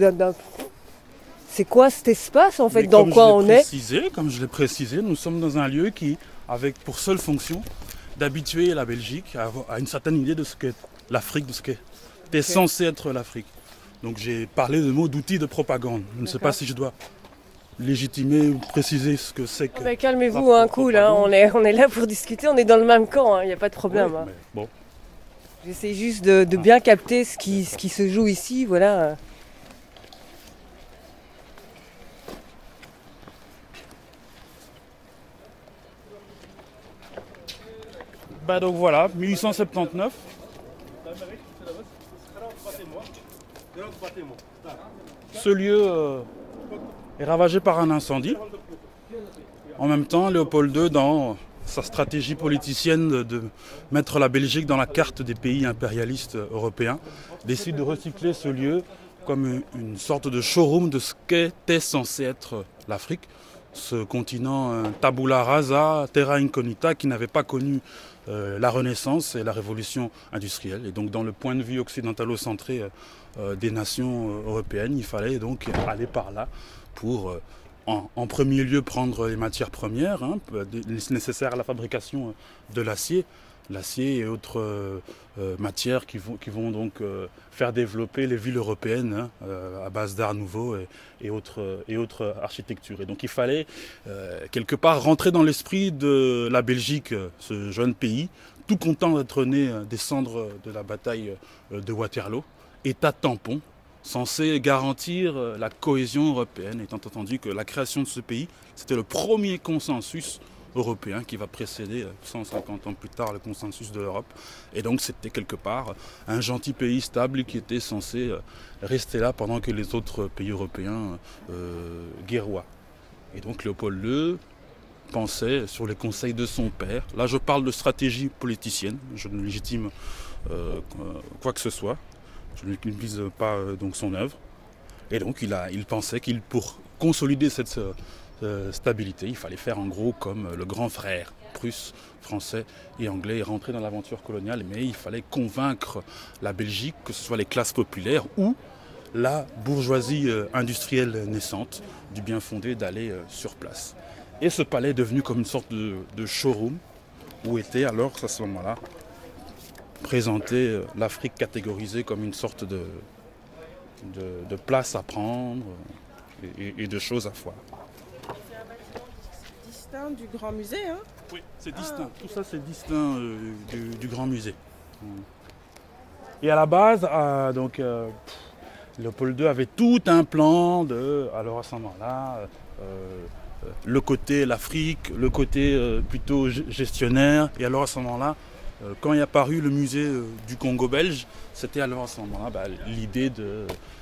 C'est quoi cet espace en fait? Dans quoi on est? Comme je l'ai précisé, nous sommes dans un lieu qui, avec pour seule fonction d'habituer la Belgique à une certaine idée de ce qu'est l'Afrique, de ce qu'était censé être l'Afrique. Donc j'ai parlé de mots d'outils de propagande. Je ne sais pas si je dois légitimer ou préciser ce que c'est que... calmez-vous, cool, on est là pour discuter, on est dans le même camp, il n'y a pas de problème. Oui, bon. J'essaie juste de bien capter ce qui se joue ici, voilà. Donc voilà, 1879. Ce lieu est ravagé par un incendie. En même temps, Léopold II, dans sa stratégie politicienne de mettre la Belgique dans la carte des pays impérialistes européens, décide de recycler ce lieu comme une sorte de showroom de ce qu'était censé être l'Afrique. Ce continent tabula rasa, terra incognita, qui n'avait pas connu la Renaissance et la Révolution industrielle. Et donc dans le point de vue occidentalo-centré des nations européennes, il fallait donc aller par là pour en premier lieu prendre les matières premières nécessaires à la fabrication de l'acier. L'acier et autres matières qui vont donc faire développer les villes européennes à base d'art nouveau et autres architectures. Et donc il fallait quelque part rentrer dans l'esprit de la Belgique, ce jeune pays, tout content d'être né des cendres de la bataille de Waterloo, État tampon, censé garantir la cohésion européenne, étant entendu que la création de ce pays, c'était le premier consensus européen qui va précéder 150 ans plus tard le consensus de l'Europe. Et donc c'était quelque part un gentil pays stable qui était censé rester là pendant que les autres pays européens guerroient. Et donc Léopold II pensait sur les conseils de son père. Là je parle de stratégie politicienne, je ne légitime quoi que ce soit. Je ne vise pas donc son œuvre. Et donc il pensait pour consolider cette stabilité, il fallait faire en gros comme le grand frère prusse, français et anglais et rentrer dans l'aventure coloniale, mais il fallait convaincre la Belgique, que ce soit les classes populaires ou la bourgeoisie industrielle naissante du bien fondé d'aller sur place. Et ce palais est devenu comme une sorte de showroom où était alors à ce moment-là présenter l'Afrique catégorisée comme une sorte de place à prendre et de choses à voir. C'est distinct du grand musée, hein? Oui, c'est distinct. Tout ça, c'est distinct du grand musée. Et à la base, Léopold II avait tout un plan alors à ce moment-là, le côté l'Afrique, le côté plutôt gestionnaire. Et alors à ce moment-là, quand est apparu le musée du Congo belge, c'était alors à ce moment-là l'idée de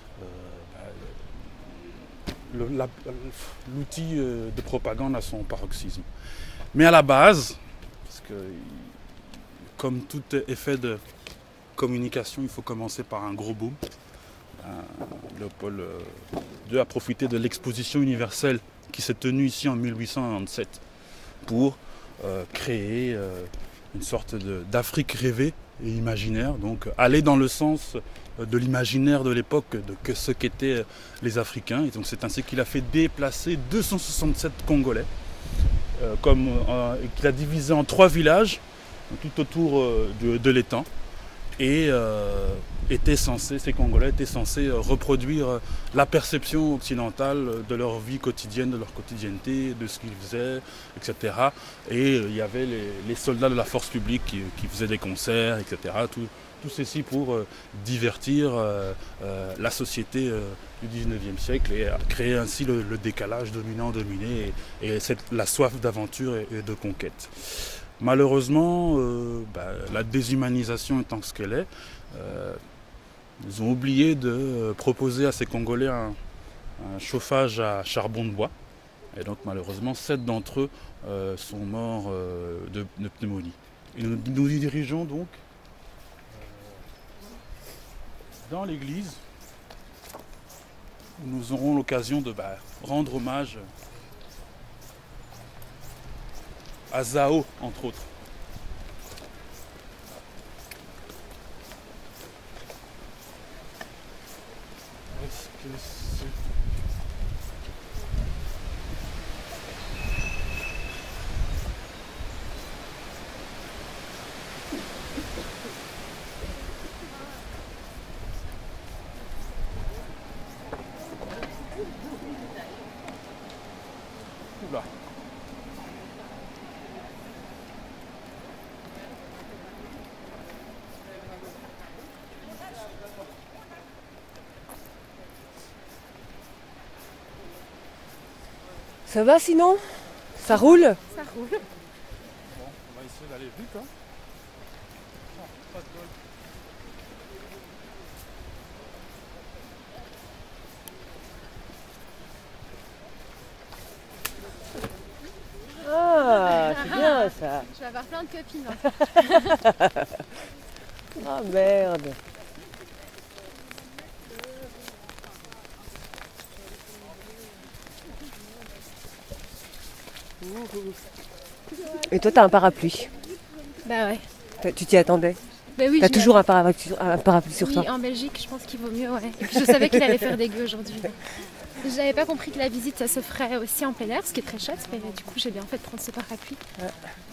l'outil de propagande à son paroxysme. Mais à la base, parce que comme tout effet de communication, il faut commencer par un gros boom. Léopold II a profité de l'exposition universelle qui s'est tenue ici en 1897 pour créer une sorte d'Afrique rêvée et imaginaire, donc aller dans le sens de l'imaginaire de l'époque de ce qu'étaient les Africains. Et donc c'est ainsi qu'il a fait déplacer 267 Congolais, qu'il a divisé en 3 villages tout autour de l'étang. Et ces Congolais étaient censés reproduire la perception occidentale de leur vie quotidienne, de leur quotidienneté, de ce qu'ils faisaient, etc. Et il y avait les soldats de la force publique qui faisaient des concerts, etc. Tout ceci pour divertir la société du 19e siècle et créer ainsi le décalage dominant-dominé et la soif d'aventure et de conquête. Malheureusement, la déshumanisation étant ce qu'elle est, ils ont oublié de proposer à ces Congolais un chauffage à charbon de bois. Et donc malheureusement, 7 d'entre eux sont morts de pneumonie. Et nous nous dirigeons donc dans l'église où nous aurons l'occasion de rendre hommage à Zao, entre autres. Est-ce que c'est... Oula. Ça va sinon? Ça roule? Ça roule. Bon, on va essayer d'aller vite, hein. Non, pas de bol. Ah, c'est bien ça. Je vais avoir plein de copines. Ah merde. Et toi, t'as un parapluie? Bah ouais. Tu t'y attendais? Bah oui. T'as toujours un parapluie sur toi? Oui, en Belgique, je pense qu'il vaut mieux, ouais. Et puis je savais qu'il allait faire dégueu aujourd'hui. J'avais pas compris que la visite, ça se ferait aussi en plein air, ce qui est très chouette, mais du coup, j'ai bien fait de prendre ce parapluie. Ouais.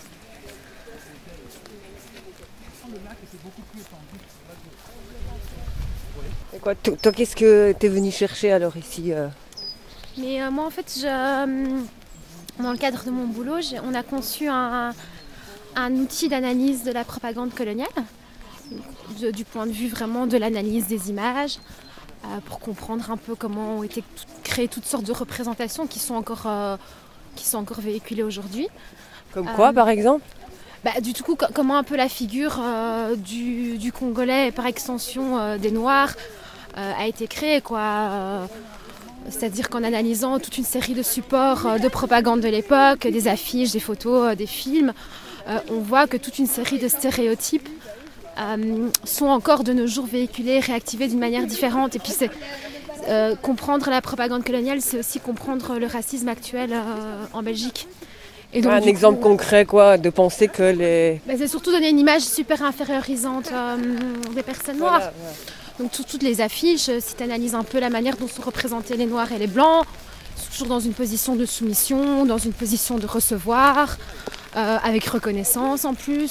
Et quoi, toi, qu'est-ce que t'es venu chercher alors ici? Mais moi, en fait, dans le cadre de mon boulot, on a conçu un outil d'analyse de la propagande coloniale, du point de vue vraiment de l'analyse des images, pour comprendre un peu comment ont été créées toutes sortes de représentations qui sont encore véhiculées aujourd'hui. Comme quoi, par exemple? Du coup, comment un peu la figure du Congolais et par extension des Noirs a été créée, quoi. C'est-à-dire qu'en analysant toute une série de supports de propagande de l'époque, des affiches, des photos, des films, on voit que toute une série de stéréotypes sont encore de nos jours véhiculés, réactivés d'une manière différente. Et puis comprendre la propagande coloniale, c'est aussi comprendre le racisme actuel en Belgique. Et donc, un exemple concret, quoi, de penser que les... c'est surtout donner une image super infériorisante des personnes noires. Voilà, ouais. Donc toutes les affiches, si tu analyses un peu la manière dont sont représentés les Noirs et les Blancs, toujours dans une position de soumission, dans une position de recevoir, avec reconnaissance en plus.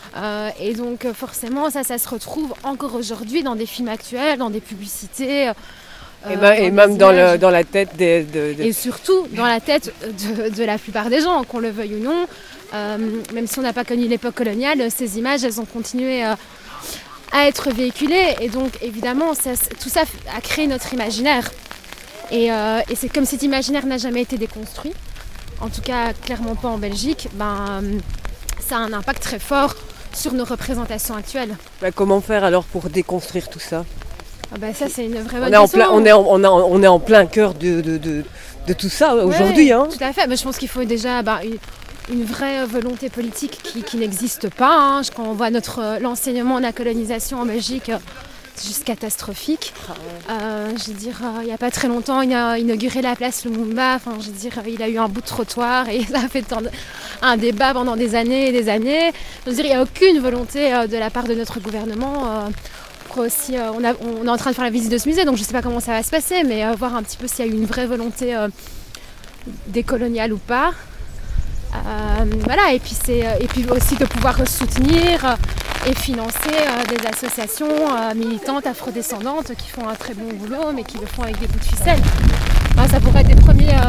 Et donc forcément ça se retrouve encore aujourd'hui dans des films actuels, dans des publicités. Et même dans la tête Et surtout dans la tête de la plupart des gens, qu'on le veuille ou non. Même si on n'a pas connu l'époque coloniale, ces images, elles ont continué à être véhiculées. Et donc évidemment, tout ça a créé notre imaginaire. Et c'est comme cet imaginaire n'a jamais été déconstruit, en tout cas clairement pas en Belgique, ça a un impact très fort sur nos représentations actuelles. Comment faire alors pour déconstruire tout ça ? Ça c'est une vraie bonne question. On est en plein cœur de tout ça aujourd'hui. Tout à fait, mais je pense qu'il faut déjà une vraie volonté politique qui n'existe pas. Quand on voit l'enseignement de la colonisation en Belgique, c'est juste catastrophique. Je veux dire, il n'y a pas très longtemps, il a inauguré la place Lumumba. Je veux dire, il a eu un bout de trottoir et ça a fait un débat pendant des années et des années. Je veux dire, il n'y a aucune volonté de la part de notre gouvernement. Aussi, on est en train de faire la visite de ce musée, donc je ne sais pas comment ça va se passer, mais voir un petit peu s'il y a eu une vraie volonté décoloniale ou pas. Voilà, et puis aussi de pouvoir soutenir et financer des associations militantes afrodescendantes qui font un très bon boulot, mais qui le font avec des bouts de ficelle. Ça pourrait être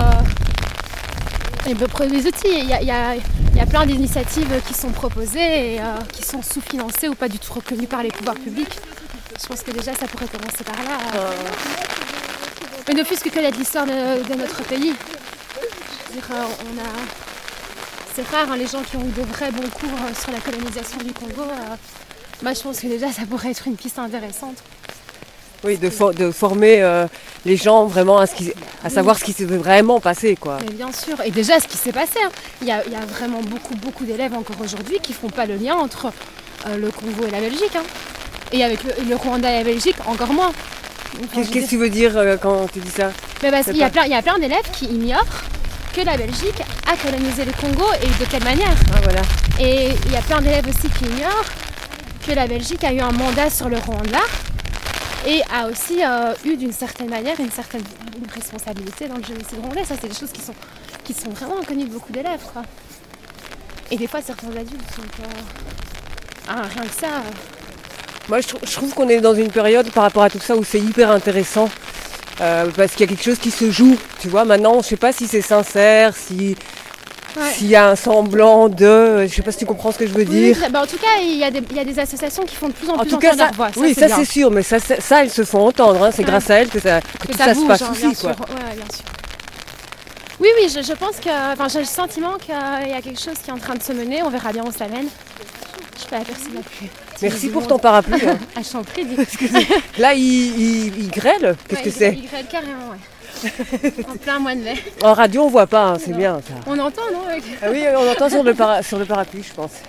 les premiers outils. Il y a plein d'initiatives qui sont proposées et qui sont sous-financées ou pas du tout reconnues par les pouvoirs publics. Je pense que déjà ça pourrait commencer par là. Mais ne fût-ce que connaître l'histoire de notre pays. Je veux dire, c'est rare les gens qui ont eu de vrais bons cours sur la colonisation du Congo. Moi je pense que déjà ça pourrait être une piste intéressante. Oui, de former les gens vraiment à savoir ce qui s'est vraiment passé, quoi. Mais bien sûr, et déjà ce qui s'est passé. Il y a vraiment beaucoup d'élèves encore aujourd'hui qui font pas le lien entre le Congo et la Belgique. Et avec le Rwanda et la Belgique, encore moins. Qu'est-ce que tu veux dire quand tu dis ça ? Parce qu'il y a plein d'élèves qui ignorent que la Belgique a colonisé le Congo et de quelle manière. Voilà. Et il y a plein d'élèves aussi qui ignorent que la Belgique a eu un mandat sur le Rwanda et a aussi eu d'une certaine manière une responsabilité dans le génocide rwandais. Ça, c'est des choses qui sont vraiment inconnues de beaucoup d'élèves, quoi. Et des fois, certains adultes sont rien que ça. Moi, je trouve qu'on est dans une période par rapport à tout ça où c'est hyper intéressant parce qu'il y a quelque chose qui se joue. Tu vois, maintenant, je ne sais pas si c'est sincère, s'il y a un semblant de... Je ne sais pas si tu comprends ce que je veux dire. En tout cas, il y a des associations qui font de plus en plus entendre leur voix. Oui, ça c'est sûr, mais ça elles se font entendre. C'est grâce à elles que tout ça se passe aussi. Quoi. Ouais, bien sûr. Oui, je pense que... j'ai le sentiment qu'il y a quelque chose qui est en train de se mener. On verra bien où ça mène. Je peux apercevoir la pluie. Merci pour ton parapluie. Je t'en prie. Là, il grêle. Qu'est-ce que c'est ? Il grêle carrément, ouais. En plein mois de mai. En radio, on voit pas, c'est bien ça. On entend, non ? Oui, on entend sur le parapluie, je pense.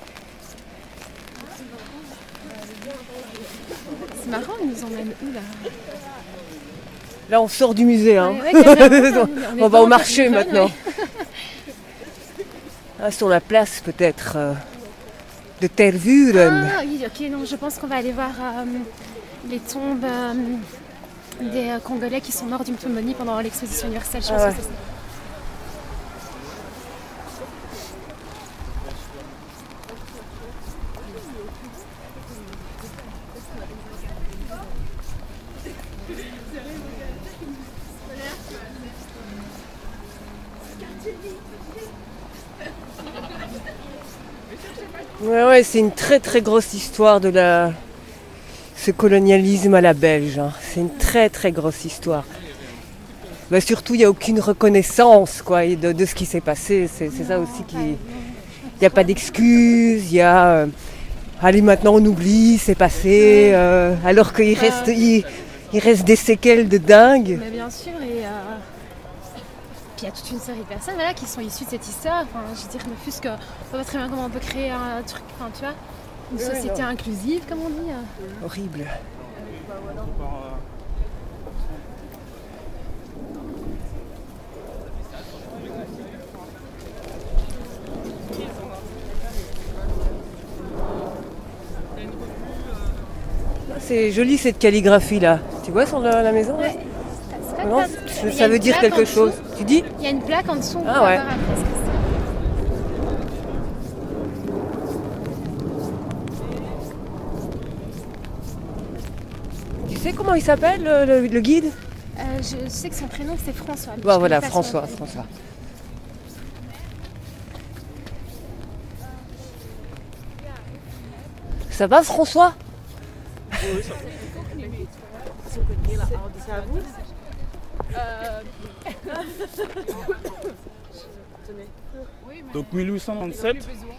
C'est marrant, ils nous emmènent où, là ? Là, on sort du musée. On va au marché maintenant. Sur la place, peut-être. De Tervuren. Oui, ok, non, je pense qu'on va aller voir les tombes des Congolais qui sont morts d'une pneumonie pendant l'exposition universelle. Je pense que c'est ça. Ouais, c'est une très très grosse histoire de ce colonialisme à la belge. C'est une très très grosse histoire. Surtout, il n'y a aucune reconnaissance de ce qui s'est passé. C'est ça aussi qui... Il n'y a pas d'excuses, il y a... allez, maintenant on oublie, c'est passé, alors qu'il reste des séquelles de dingue. Mais bien sûr, et... il y a toute une série de personnes qui sont issues de cette histoire. Je veux dire, ne fût-ce que... On voit très bien comment on peut créer un truc, tu vois, une société inclusive, comme on dit. Horrible. C'est joli cette calligraphie là. Tu vois sur la maison là ? Non, ça veut dire quelque chose. Tu dis ? Il y a une plaque en dessous. Ah ouais. sais comment il s'appelle, le guide? Je sais que son prénom c'est François. Bon, voilà, François. Ça va, François? Oui, ça va. C'est à vous? Donc 1897,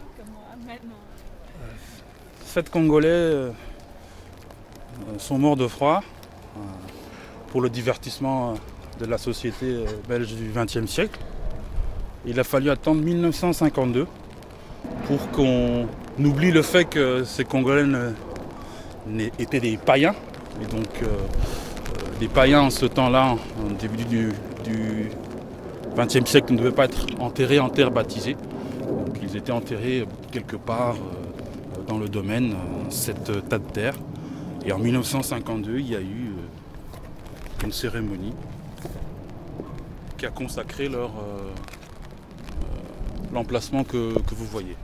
7 Congolais sont morts de froid pour le divertissement de la société belge du XXe siècle. Il a fallu attendre 1952 pour qu'on oublie le fait que ces Congolais étaient des païens. Et donc des païens en ce temps-là, au début du XXe siècle, ne devaient pas être enterrés en terre baptisée. Donc ils étaient enterrés quelque part dans le domaine, cette tas de terre. Et en 1952, il y a eu une cérémonie qui a consacré l'emplacement que vous voyez.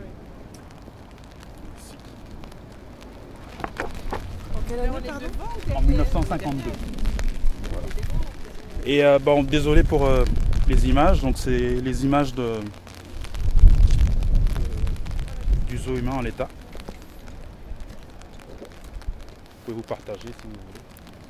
En 1952. Voilà. Et désolé pour les images, donc c'est les images du zoo humain en l'état. Vous pouvez vous partager si vous voulez.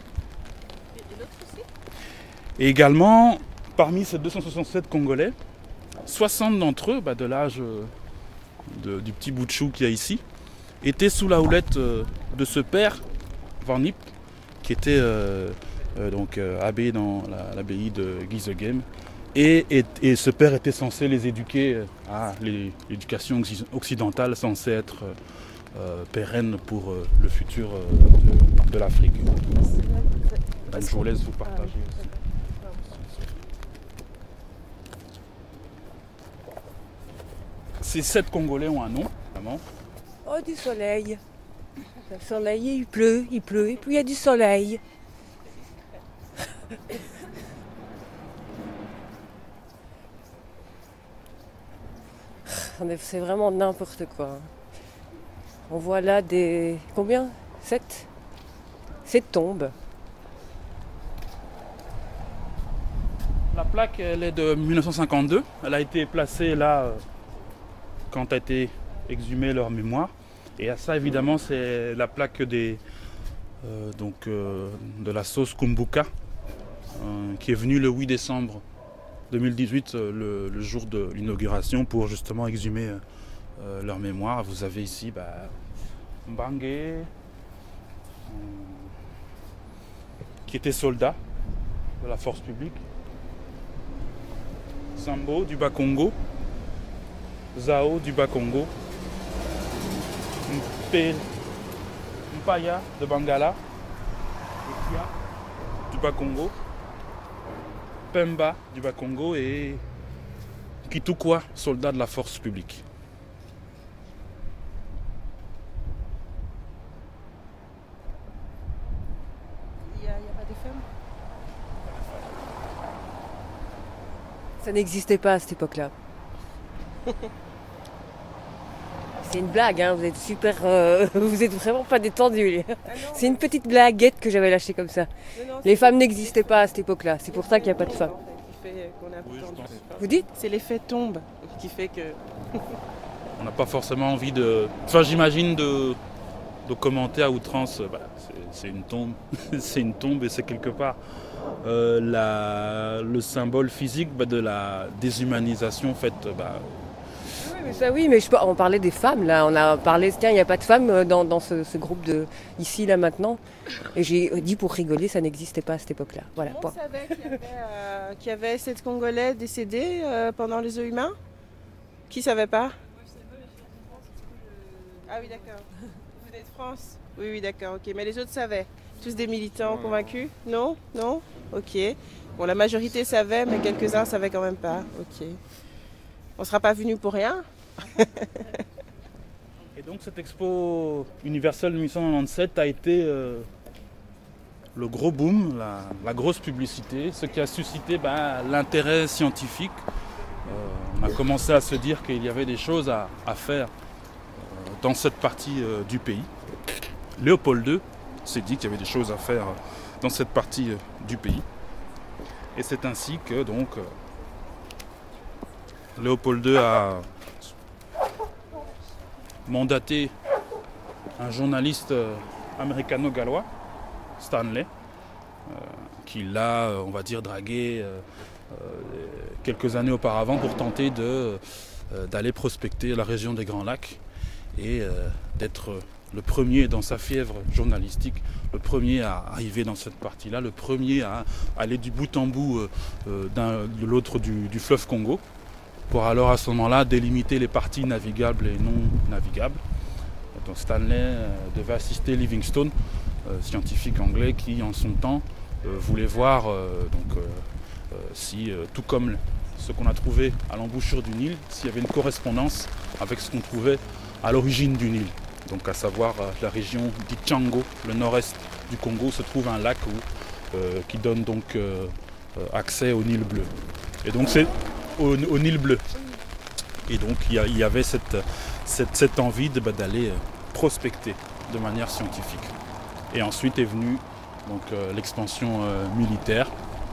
Et également, parmi ces 267 Congolais, 60 d'entre eux, de l'âge du petit bout de chou qu'il y a ici, étaient sous la houlette de ce père, Van Yip, qui était abbé dans l'abbaye de Gizegem. Et ce père était censé les éduquer à l'éducation occidentale, censée être pérenne pour le futur de l'Afrique. Donc je vous laisse vous partager aussi. Ces 7 Congolais ont un nom, vraiment. Oh, du soleil. Le soleil, il pleut, et puis il y a du soleil. C'est vraiment n'importe quoi. On voit là des... Combien? 7 tombes. La plaque, elle est de 1952. Elle a été placée là quand a été exhumée leur mémoire. Et à ça, évidemment, c'est la plaque de la sauce Kumbuka, qui est venue le 8 décembre 2018, le jour de l'inauguration, pour justement exhumer leur mémoire. Vous avez ici Mbangue, qui était soldat de la force publique, Sambo du Bas-Congo, Zao du Bas-Congo, Mpaya de Bangala, Ekia du Bas-Congo, Pemba du Bas-Congo et Kitukwa, soldat de la force publique. Il n'y a pas de femmes? Ça n'existait pas à cette époque-là. C'est une blague, hein, vous êtes super... vous êtes vraiment pas détendus. C'est une petite blaguette que j'avais lâchée comme ça. Non, les femmes n'existaient pas à cette époque-là, c'est pour ça qu'il n'y a pas de femmes. Vous dites? C'est l'effet tombe qui fait que... On n'a pas forcément envie de... Enfin, j'imagine de commenter à outrance. C'est une tombe. C'est une tombe et c'est quelque part le symbole physique de la déshumanisation faite... Oui, mais on parlait des femmes, là. On a parlé, tiens, il n'y a pas de femmes dans ce groupe de ici, là, maintenant. Et j'ai dit pour rigoler, ça n'existait pas à cette époque-là. Voilà. On savait qu'il y avait 7 Congolais décédés pendant les zoo humains. Qui ne savait pas? Ah oui, d'accord. Vous êtes France? Oui, d'accord, ok. Mais les autres savaient? Tous des militants convaincus? Non? Non? Ok. Bon, la majorité savait, mais quelques-uns ne savaient quand même pas. Ok. On ne sera pas venu pour rien. Et donc cette expo universelle 1897 a été le gros boom, la grosse publicité, ce qui a suscité l'intérêt scientifique. On a commencé à se dire qu'il y avait des choses à faire dans cette partie du pays. Léopold II s'est dit qu'il y avait des choses à faire dans cette partie du pays. Et c'est ainsi que donc Léopold II a mandaté un journaliste américano-gallois, Stanley, qui l'a, on va dire, dragué quelques années auparavant pour tenter d'aller prospecter la région des Grands Lacs et d'être le premier dans sa fièvre journalistique, le premier à arriver dans cette partie-là, le premier à aller du bout en bout de l'autre du fleuve Congo, pour alors à ce moment-là délimiter les parties navigables et non navigables. Donc Stanley devait assister Livingstone, scientifique anglais qui en son temps voulait voir si, tout comme ce qu'on a trouvé à l'embouchure du Nil, s'il y avait une correspondance avec ce qu'on trouvait à l'origine du Nil. Donc à savoir la région d'Ichango, le nord-est du Congo, se trouve un lac qui donne donc accès au Nil bleu. Et donc c'est au Nil bleu. Et donc il y avait cette envie d'aller prospecter de manière scientifique. Et ensuite est venue donc l'expansion militaire,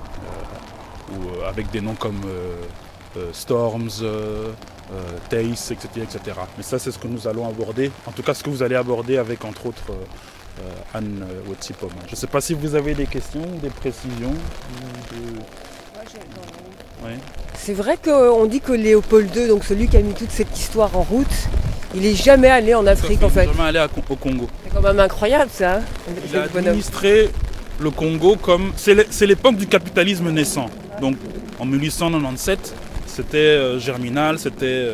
avec des noms comme Storms, Tace, etc. Mais ça, c'est ce que nous allons aborder, en tout cas ce que vous allez aborder avec, entre autres, Anne Wotsipoma. Je ne sais pas si vous avez des questions, des précisions. Oui. C'est vrai qu'on dit que Léopold II, donc celui qui a mis toute cette histoire en route, il n'est jamais allé en Afrique en fait. Il n'est jamais allé au Congo. C'est quand même incroyable ça. Il a administré le Congo comme... C'est l'époque du capitalisme naissant. Donc en 1897, c'était germinal, c'était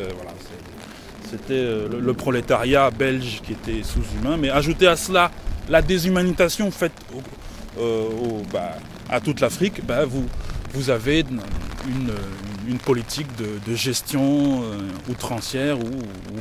le prolétariat belge qui était sous-humain. Mais ajouter à cela la déshumanisation faite à toute l'Afrique, vous avez une politique de gestion outrancière où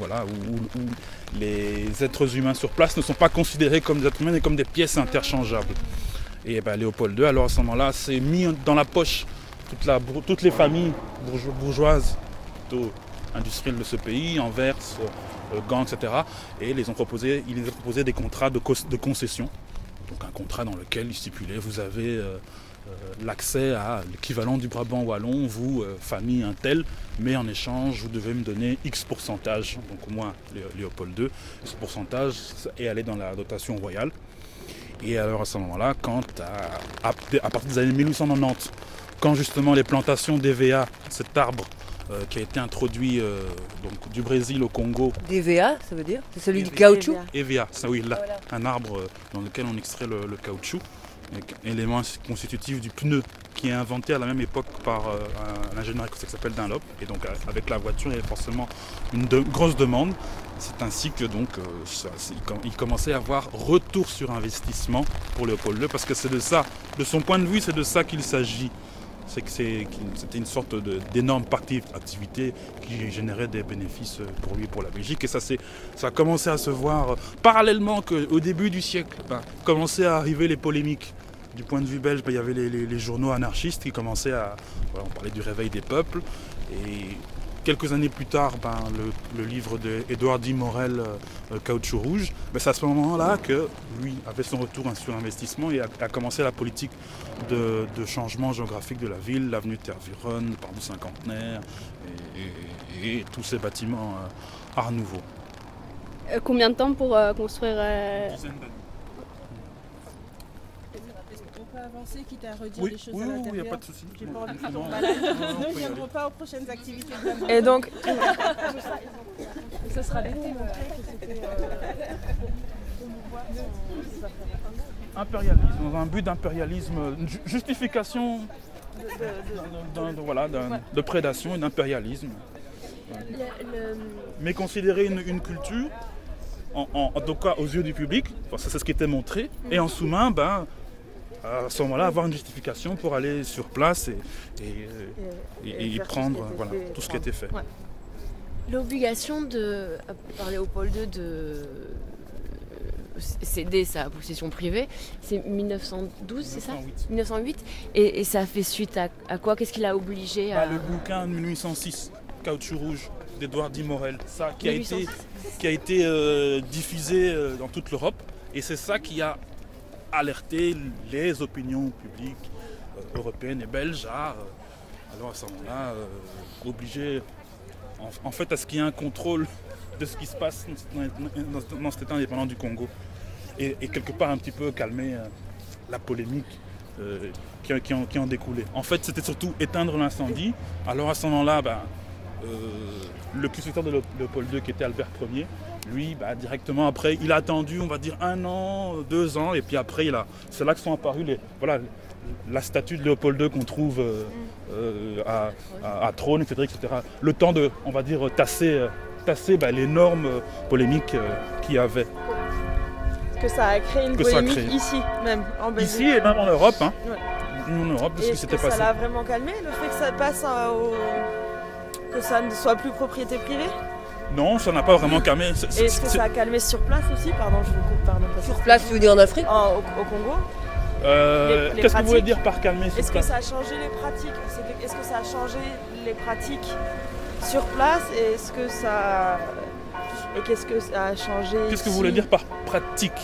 les êtres humains sur place ne sont pas considérés comme des êtres humains mais comme des pièces interchangeables. Et Léopold II, alors à ce moment-là, s'est mis dans la poche toutes les familles bourgeoises, plutôt industrielles de ce pays, Anvers, Gand, etc. Et il les a proposé des contrats de concession. Donc un contrat dans lequel il stipulait vous avez l'accès à l'équivalent du Brabant wallon, vous, famille un tel, mais en échange, vous devez me donner X pourcentage, donc au moins Léopold II, ce pourcentage est allé dans la dotation royale. Et alors à ce moment-là, à partir des années 1890, quand justement les plantations d'EVA, cet arbre qui a été introduit donc, du Brésil au Congo. D'EVA, ça veut dire? C'est celui du caoutchouc? EVA, ça oui, là, voilà. Un arbre dans lequel on extrait le caoutchouc, élément constitutif du pneu qui est inventé à la même époque par un ingénieur écossais qui s'appelle Dunlop. Et donc avec la voiture, il y avait forcément une grosse demande. C'est ainsi que donc il commençait à avoir retour sur investissement pour Léopold II, parce que c'est de ça, de son point de vue, c'est de ça qu'il s'agit. C'était une sorte d'énorme activité qui générait des bénéfices pour lui et pour la Belgique. Et ça a commencé à se voir parallèlement qu'au début du siècle, commençaient à arriver les polémiques. Du point de vue belge, il y avait les journaux anarchistes qui commençaient à... on parlait du réveil des peuples. Et quelques années plus tard, le livre d'Édouard D. Morel, Caoutchouc rouge, c'est à ce moment-là que lui avait son retour sur investissement et a commencé la politique de changement géographique de la ville, l'avenue Tervuren, le port du Cinquantenaire et tous ces bâtiments Art Nouveau. Combien de temps pour construire On peut avancer, quitte à redire des choses à l'intérieur. Oui, il n'y a pas de souci. J'ai pas envie qu'ils tombent malades. Sinon, ils ne viendront pas aux prochaines activités de la maison. Et donc... Ce sera l'été. Impérialisme, dans un but d'impérialisme, justification de prédation et d'impérialisme. Mais considérer une culture, en tout cas aux yeux du public, c'est ce qui était montré, et en sous-main, à ce moment-là, avoir une justification pour aller sur place et prendre tout ce qui a été fait. Ouais. L'obligation par Léopold II de céder sa possession privée, c'est 1912, c'est ça ? 1908. Et ça fait suite à quoi ? Qu'est-ce qu'il a obligé à... Le bouquin de 1806, Caoutchouc rouge, d'Édouard D. Morel, qui a été diffusé dans toute l'Europe. Et c'est ça qui a alerter les opinions publiques européennes et belges alors à ce moment-là, obliger en fait à ce qu'il y ait un contrôle de ce qui se passe dans cet État indépendant du Congo et quelque part un petit peu calmer la polémique qui en découlait. En fait, c'était surtout éteindre l'incendie. Alors à ce moment-là, le successeur de Léopold II, qui était Albert Ier, lui, directement après, il a attendu, on va dire, 1 an, 2 ans, et puis après, c'est là que sont apparus la statue de Léopold II qu'on trouve à Trône, etc., etc. Le temps de, on va dire, tasser l'énorme polémique qu'il y avait. Que ça a créé une polémique ici, même, en Belgique. Ici et même en Europe, hein. Ouais. En Europe, de ce qui s'était passé. Ça l'a vraiment calmé, le fait que ça passe que ça ne soit plus propriété privée? Non, ça n'a pas vraiment calmé. Est-ce que ça a calmé sur place aussi? Pardon, je vous coupe, pardon. Sur place, tu veux dire en Afrique? Au Congo? Qu'est-ce que vous voulez dire par calmer sur place? Est-ce que ça a changé les pratiques? Est-ce que ça a changé les pratiques sur place? Et qu'est-ce que ça a changé? Qu'est-ce que vous voulez dire par pratique?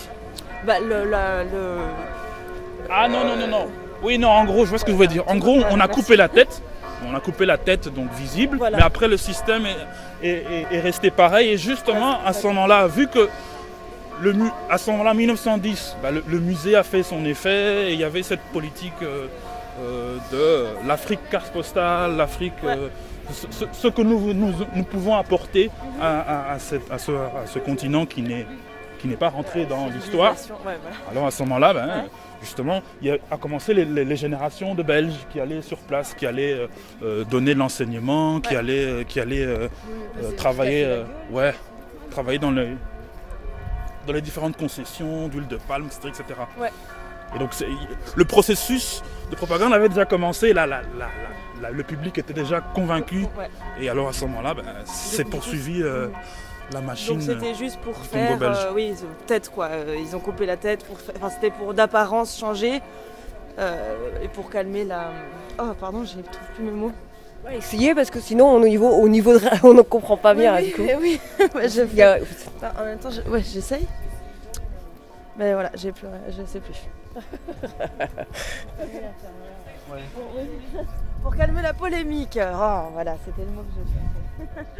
Ah non. Oui, non, en gros, je vois ce que vous voulez dire. En gros, on a coupé la tête. On a coupé la tête, donc visible. Voilà. Mais après, le système est resté pareil. Et justement, à ce moment-là, vu que à ce moment-là, 1910, le musée a fait son effet. Et il y avait cette politique de l'Afrique carte postale, l'Afrique... ce que nous pouvons apporter à ce continent qui n'est pas rentré dans l'histoire. Alors à ce moment-là, justement, il a commencé les générations de Belges qui allaient sur place, qui allaient donner de l'enseignement, qui allaient travailler dans les différentes concessions d'huile de palme, etc. Ouais. Et donc le processus de propagande avait déjà commencé, le public était déjà convaincu. Ouais. Et alors à ce moment-là, c'est poursuivi la machine. Donc c'était juste pour faire, peut-être quoi, ils ont coupé la tête, c'était pour d'apparence changer et pour calmer la... Oh pardon, je ne trouve plus mes mots. Ouais, essayez parce que sinon au niveau on ne comprend pas bien. Oui, du coup. Oui. En même temps, j'essaye. Mais voilà, je ne sais plus. Pour calmer la polémique. Oh, voilà, c'était le mot que je cherchais.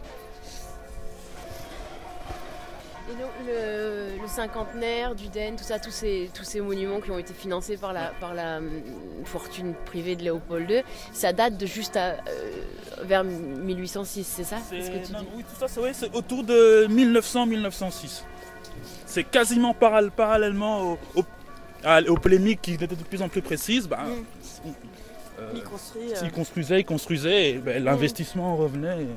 Et donc le cinquantenaire du Den, tout ça, tous ces monuments qui ont été financés par la fortune privée de Léopold II, ça date de juste vers 1806, c'est ça? Oui, tout ça, c'est autour de 1900-1906. C'est quasiment parallèlement aux polémiques qui étaient de plus en plus précises. Il construisait et l'investissement revenait.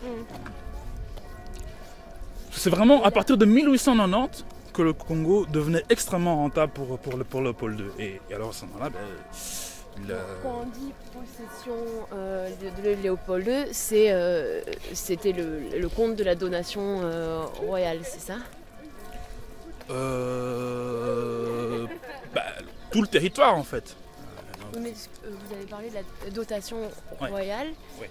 C'est vraiment à partir de 1890 que le Congo devenait extrêmement rentable pour Léopold II. Et alors à ce moment-là, Quand on dit possession de Léopold II, c'était le compte de la donation royale, c'est ça? Tout le territoire en fait. Oui, mais vous avez parlé de la dotation royale. Ouais.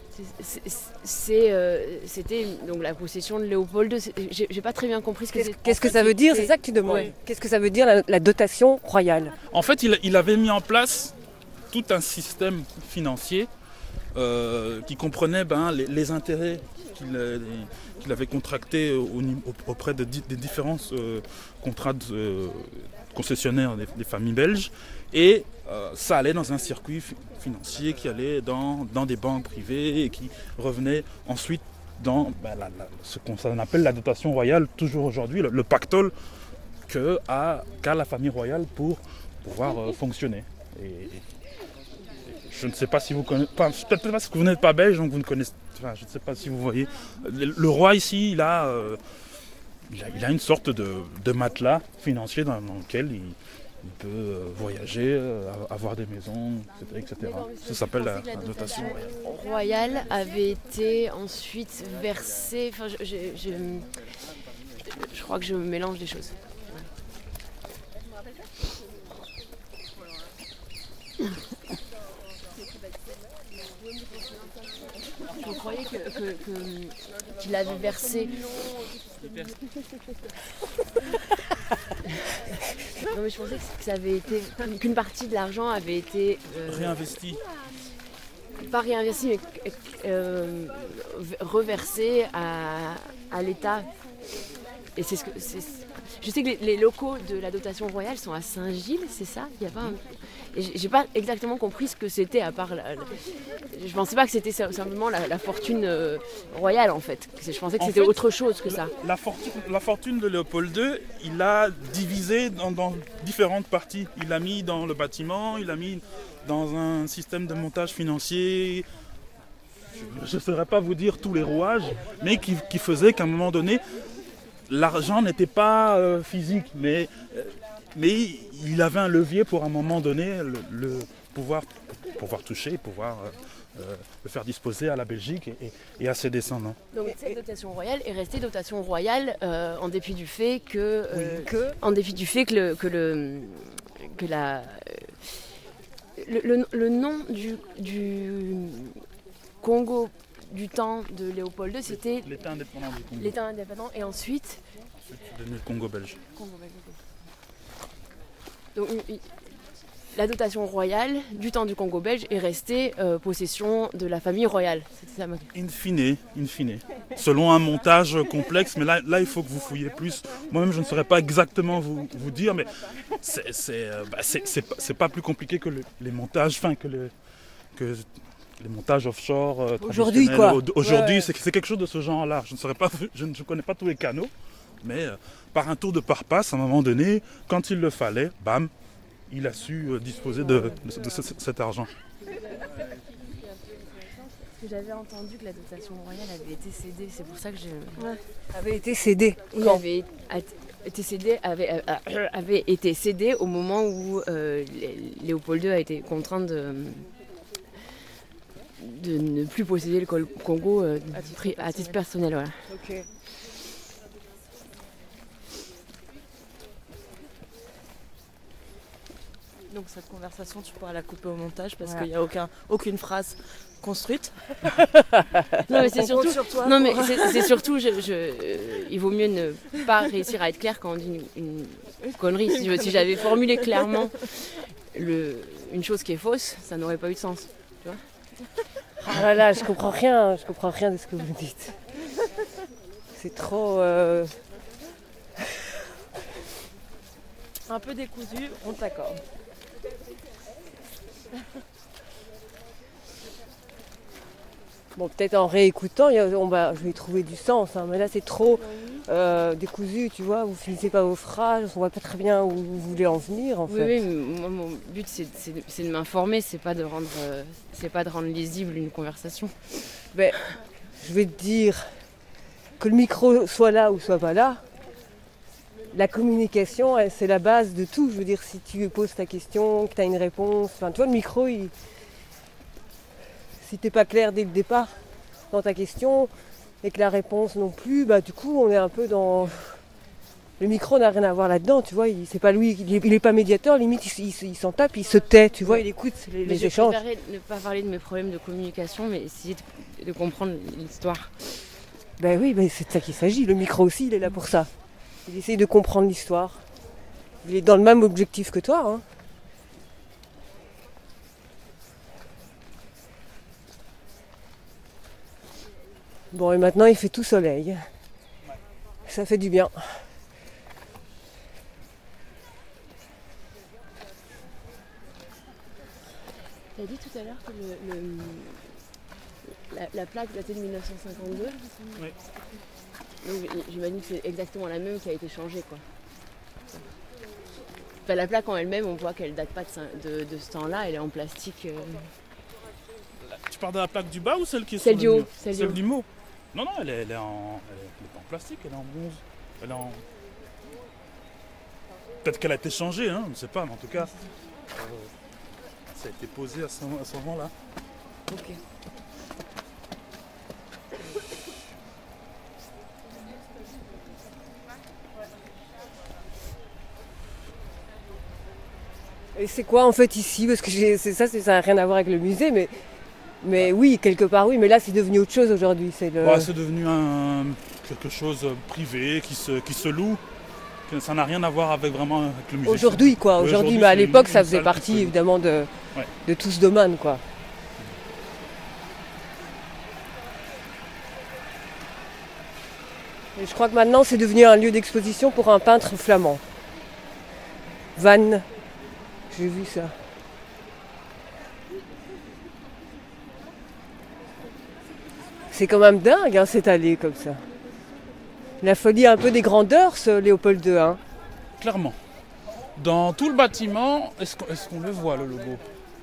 C'était donc la possession de Léopold II. J'ai pas très bien compris ce que c'est. Qu'est-ce que ça veut dire? C'est ça que tu demandes. Ouais. Qu'est-ce que ça veut dire la dotation royale? En fait, il avait mis en place tout un système financier qui comprenait les intérêts qu'il avait contractés auprès des différents contrats concessionnaires des familles belges. Et ça allait dans un circuit financier qui allait dans des banques privées et qui revenait ensuite dans ce qu'on appelle la dotation royale, toujours aujourd'hui, le pactole qu'a la famille royale pour pouvoir fonctionner. Et je ne sais pas si vous connaissez, peut-être parce que vous n'êtes pas belge, donc vous ne connaissez, je ne sais pas si vous voyez. Le roi ici, il a une sorte de matelas financier dans lequel il peut voyager, avoir des maisons, etc. Ça s'appelle la dotation royale. Avait été ensuite versée. Enfin, je crois que je mélange les choses. Vous croyez qu'il avait versé Non mais je pensais que ça avait été qu'une partie de l'argent avait été réinvesti. Pas réinvesti mais reversé à l'État. Et c'est ce que je sais que les locaux de la dotation royale sont à Saint-Gilles, c'est ça? Il y a pas un... Et j'ai pas exactement compris ce que c'était à part je pensais pas que c'était simplement la fortune royale en fait. Je pensais que c'était autre chose que ça. La fortune de Léopold II, il l'a divisée dans différentes parties. Il l'a mis dans le bâtiment, il l'a mis dans un système de montage financier. Je ne saurais pas vous dire tous les rouages, mais qui faisait qu'à un moment donné, l'argent n'était pas physique, mais il avait un levier pour à un moment donné le pouvoir toucher, pouvoir le faire disposer à la Belgique et à ses descendants. Donc cette dotation royale est restée dotation royale en dépit du fait que le nom du Congo du temps de Léopold II, c'était l'État indépendant du Congo. L'État indépendant et ensuite c'est devenu le Congo belge. Donc la dotation royale du temps du Congo belge est restée possession de la famille royale. C'était ça ma... In fine. Selon un montage complexe, mais là il faut que vous fouillez plus. Moi-même je ne saurais pas exactement vous dire, mais c'est pas plus compliqué que les montages, que les montages offshore aujourd'hui quoi. Aujourd'hui c'est quelque chose de ce genre-là. Je ne connais pas tous les canaux, mais par un tour de passe, à un moment donné, quand il le fallait, bam, il a su disposer de cet argent. J'avais entendu que la dotation royale avait été cédée, c'est pour ça que avait été cédée. Oui, avait été cédée au moment où Léopold II a été contraint de ne plus posséder le Congo à titre personnel. Voilà. Okay. Donc cette conversation, tu pourras la couper au montage parce qu'il n'y a aucune phrase construite. Non mais c'est surtout, c'est surtout il vaut mieux ne pas réussir à être clair quand on dit une connerie. Si j'avais formulé clairement une chose qui est fausse, ça n'aurait pas eu de sens. Tu vois? Ah là là, je comprends rien de ce que vous dites. C'est trop... Un peu décousu, on t'accorde. Bon, peut-être en réécoutant, je vais y trouver du sens, hein, mais là c'est trop décousu, tu vois, vous finissez pas vos phrases, on voit pas très bien où vous voulez en venir en fait. Oui, moi mon but c'est de m'informer, c'est pas de rendre lisible une conversation. Ben, je vais te dire que le micro soit là ou soit pas là, la communication, c'est la base de tout. Je veux dire, si tu poses ta question, que tu as une réponse, enfin, tu vois, le micro, si t'es pas clair dès le départ dans ta question et que la réponse non plus, bah du coup, on est un peu dans... Le micro n'a rien à voir là-dedans, tu vois, c'est pas lui, il est pas médiateur, limite, il s'en tape, il se tait, tu vois, il écoute les échanges. Je préférais ne pas parler de mes problèmes de communication, mais essayer de comprendre l'histoire. Ben oui, c'est de ça qu'il s'agit, le micro aussi, il est là pour ça. Il essaye de comprendre l'histoire. Il est dans le même objectif que toi. Hein. Bon, et maintenant il fait tout soleil. Ça fait du bien. Tu as dit tout à l'heure que la plaque datait de 1952. Oui. Donc j'imagine que c'est exactement la même qui a été changée, quoi. Enfin, la plaque en elle-même, on voit qu'elle date pas de ce temps-là, elle est en plastique. Tu parles de la plaque du bas ou celle qui est celle sur du le haut, celle du haut. Non, elle est pas en plastique, elle est en bronze. Peut-être qu'elle a été changée, hein, on ne sait pas, mais en tout cas, ça a été posé à ce moment-là. Ok. Et c'est quoi en fait ici? Parce que ça n'a rien à voir avec le musée, mais oui, quelque part oui, mais là c'est devenu autre chose aujourd'hui. C'est devenu quelque chose privé qui se loue ça n'a rien à voir avec vraiment avec le musée. Aujourd'hui, quoi. Oui, Aujourd'hui, mais à l'époque, ça faisait salle partie, connue. évidemment, de tout ce domaine, quoi. Et je crois que maintenant, c'est devenu un lieu d'exposition pour un peintre flamand. Van, j'ai vu ça. C'est quand même dingue, hein, cette allée comme ça. La folie un peu des grandeurs, ce Léopold II. Hein. Clairement. Dans tout le bâtiment, est-ce qu'on le voit, le logo?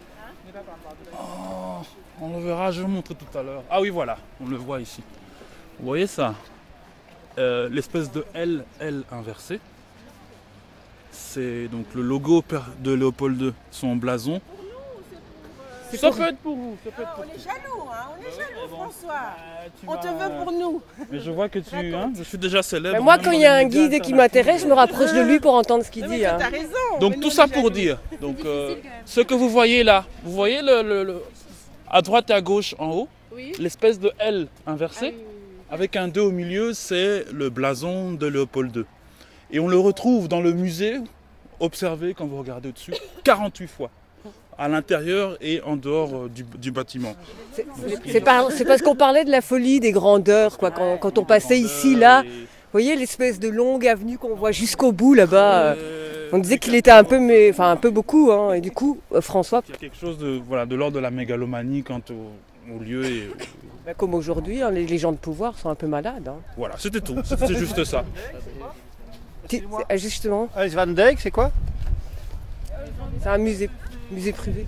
Oh, on le verra, je vais le montrer tout à l'heure. Ah oui, voilà, on le voit ici. Vous voyez ça? L'espèce de L inversé. C'est donc le logo de Léopold II, son blason. Ça peut être pour vous. Ça peut être pour on est jaloux, hein, on est jaloux, François. On te veut pour nous. Mais je vois que je suis déjà célèbre. Ben moi, quand il y a un guide qui m'intéresse, je me rapproche de lui pour entendre ce qu'il dit. Hein. T'as raison. Donc tout ça pour dire, donc, ce que vous voyez là, vous voyez à droite et à gauche en haut, l'espèce de L inversé, avec un 2 au milieu, c'est le blason de Léopold II. Et on le retrouve dans le musée, observé quand vous regardez au-dessus, 48 fois. À l'intérieur et en dehors du bâtiment. C'est parce qu'on parlait de la folie des grandeurs, quoi. Quand on passait ici, là, vous voyez l'espèce de longue avenue qu'on voit jusqu'au bout là-bas. On disait qu'il était un peu beaucoup, hein, et du coup, François. Il y a quelque chose de l'ordre de la mégalomanie quant au lieu. Et... Comme aujourd'hui, hein, les gens de pouvoir sont un peu malades. Hein. Voilà, c'était tout, c'était juste ça. Justement. Alice Van Dijk, c'est quoi? C'est un musée privé.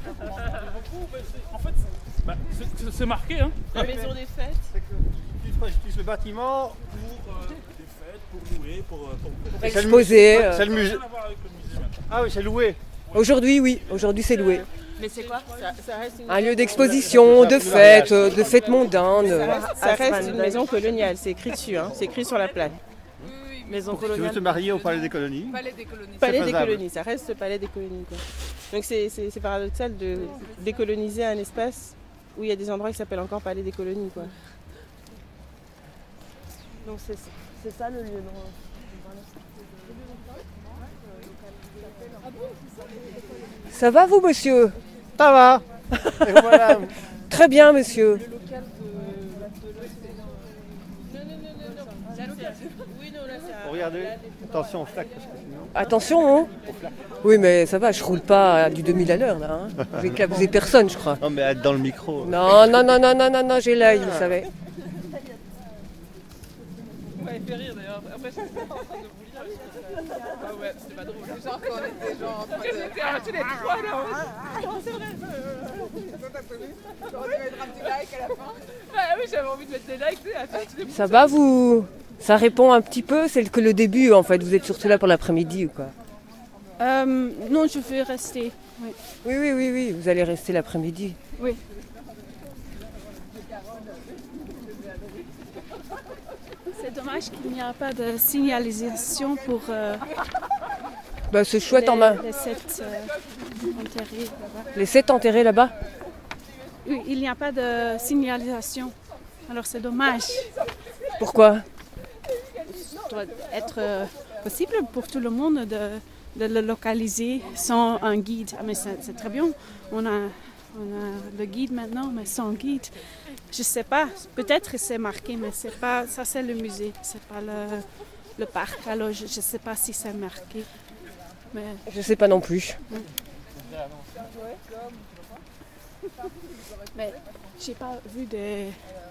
En fait, c'est marqué, hein. La maison des fêtes. Tu utilises le bâtiment pour des fêtes, pour louer, pour exposer. C'est le musée. Ah oui, c'est loué. Aujourd'hui, oui. Aujourd'hui, c'est loué. Mais c'est quoi? Ça reste un lieu d'exposition, de fêtes mondaines. Ça reste une maison coloniale, c'est écrit dessus, hein. C'est écrit sur la plaque. Maison coloniale. Tu veux te marier au Palais des Colonies? Palais des Colonies, ça reste le Palais des Colonies. Quoi. Donc c'est paradoxal de décoloniser un espace où il y a des endroits qui s'appellent encore Palais des Colonies. Quoi. Donc c'est ça le lieu. Ça va vous, monsieur? Ça va. Voilà. Très bien, monsieur. Regardez, attention aux flaques. Parce que sinon... Attention, hein. Oui, mais ça va, je roule pas à du 2000 à l'heure, là. Hein. Je vais éclabousser personne, je crois. Non, mais être dans le micro. Non, j'ai l'œil, vous savez. Ouais, il fait rire d'ailleurs. Après, je suis en train de vous lire. Ah ouais, c'était pas drôle. Genre quand on était genre en train de... tous les trois là. C'est vrai. On devait mettre un petit like à la fin. Ah oui, j'avais envie de mettre des likes. Ça va, vous... Ça répond un petit peu, c'est que le début en fait, vous êtes surtout là pour l'après-midi ou quoi? Non, je veux rester. Oui, vous allez rester l'après-midi. Oui. C'est dommage qu'il n'y a pas de signalisation pour c'est chouette en main. Les 7 enterrés là-bas. Les 7 enterrés là-bas? Oui, il n'y a pas de signalisation. Alors c'est dommage. Pourquoi? Doit être possible pour tout le monde de le localiser sans un guide. Ah, mais c'est très bien. On a le guide maintenant, mais sans guide. Je ne sais pas. Peut-être que c'est marqué, mais c'est pas. Ça, c'est le musée. C'est pas le parc. Alors, je ne sais pas si c'est marqué. Mais... Je ne sais pas non plus. Mais j'ai pas vu des...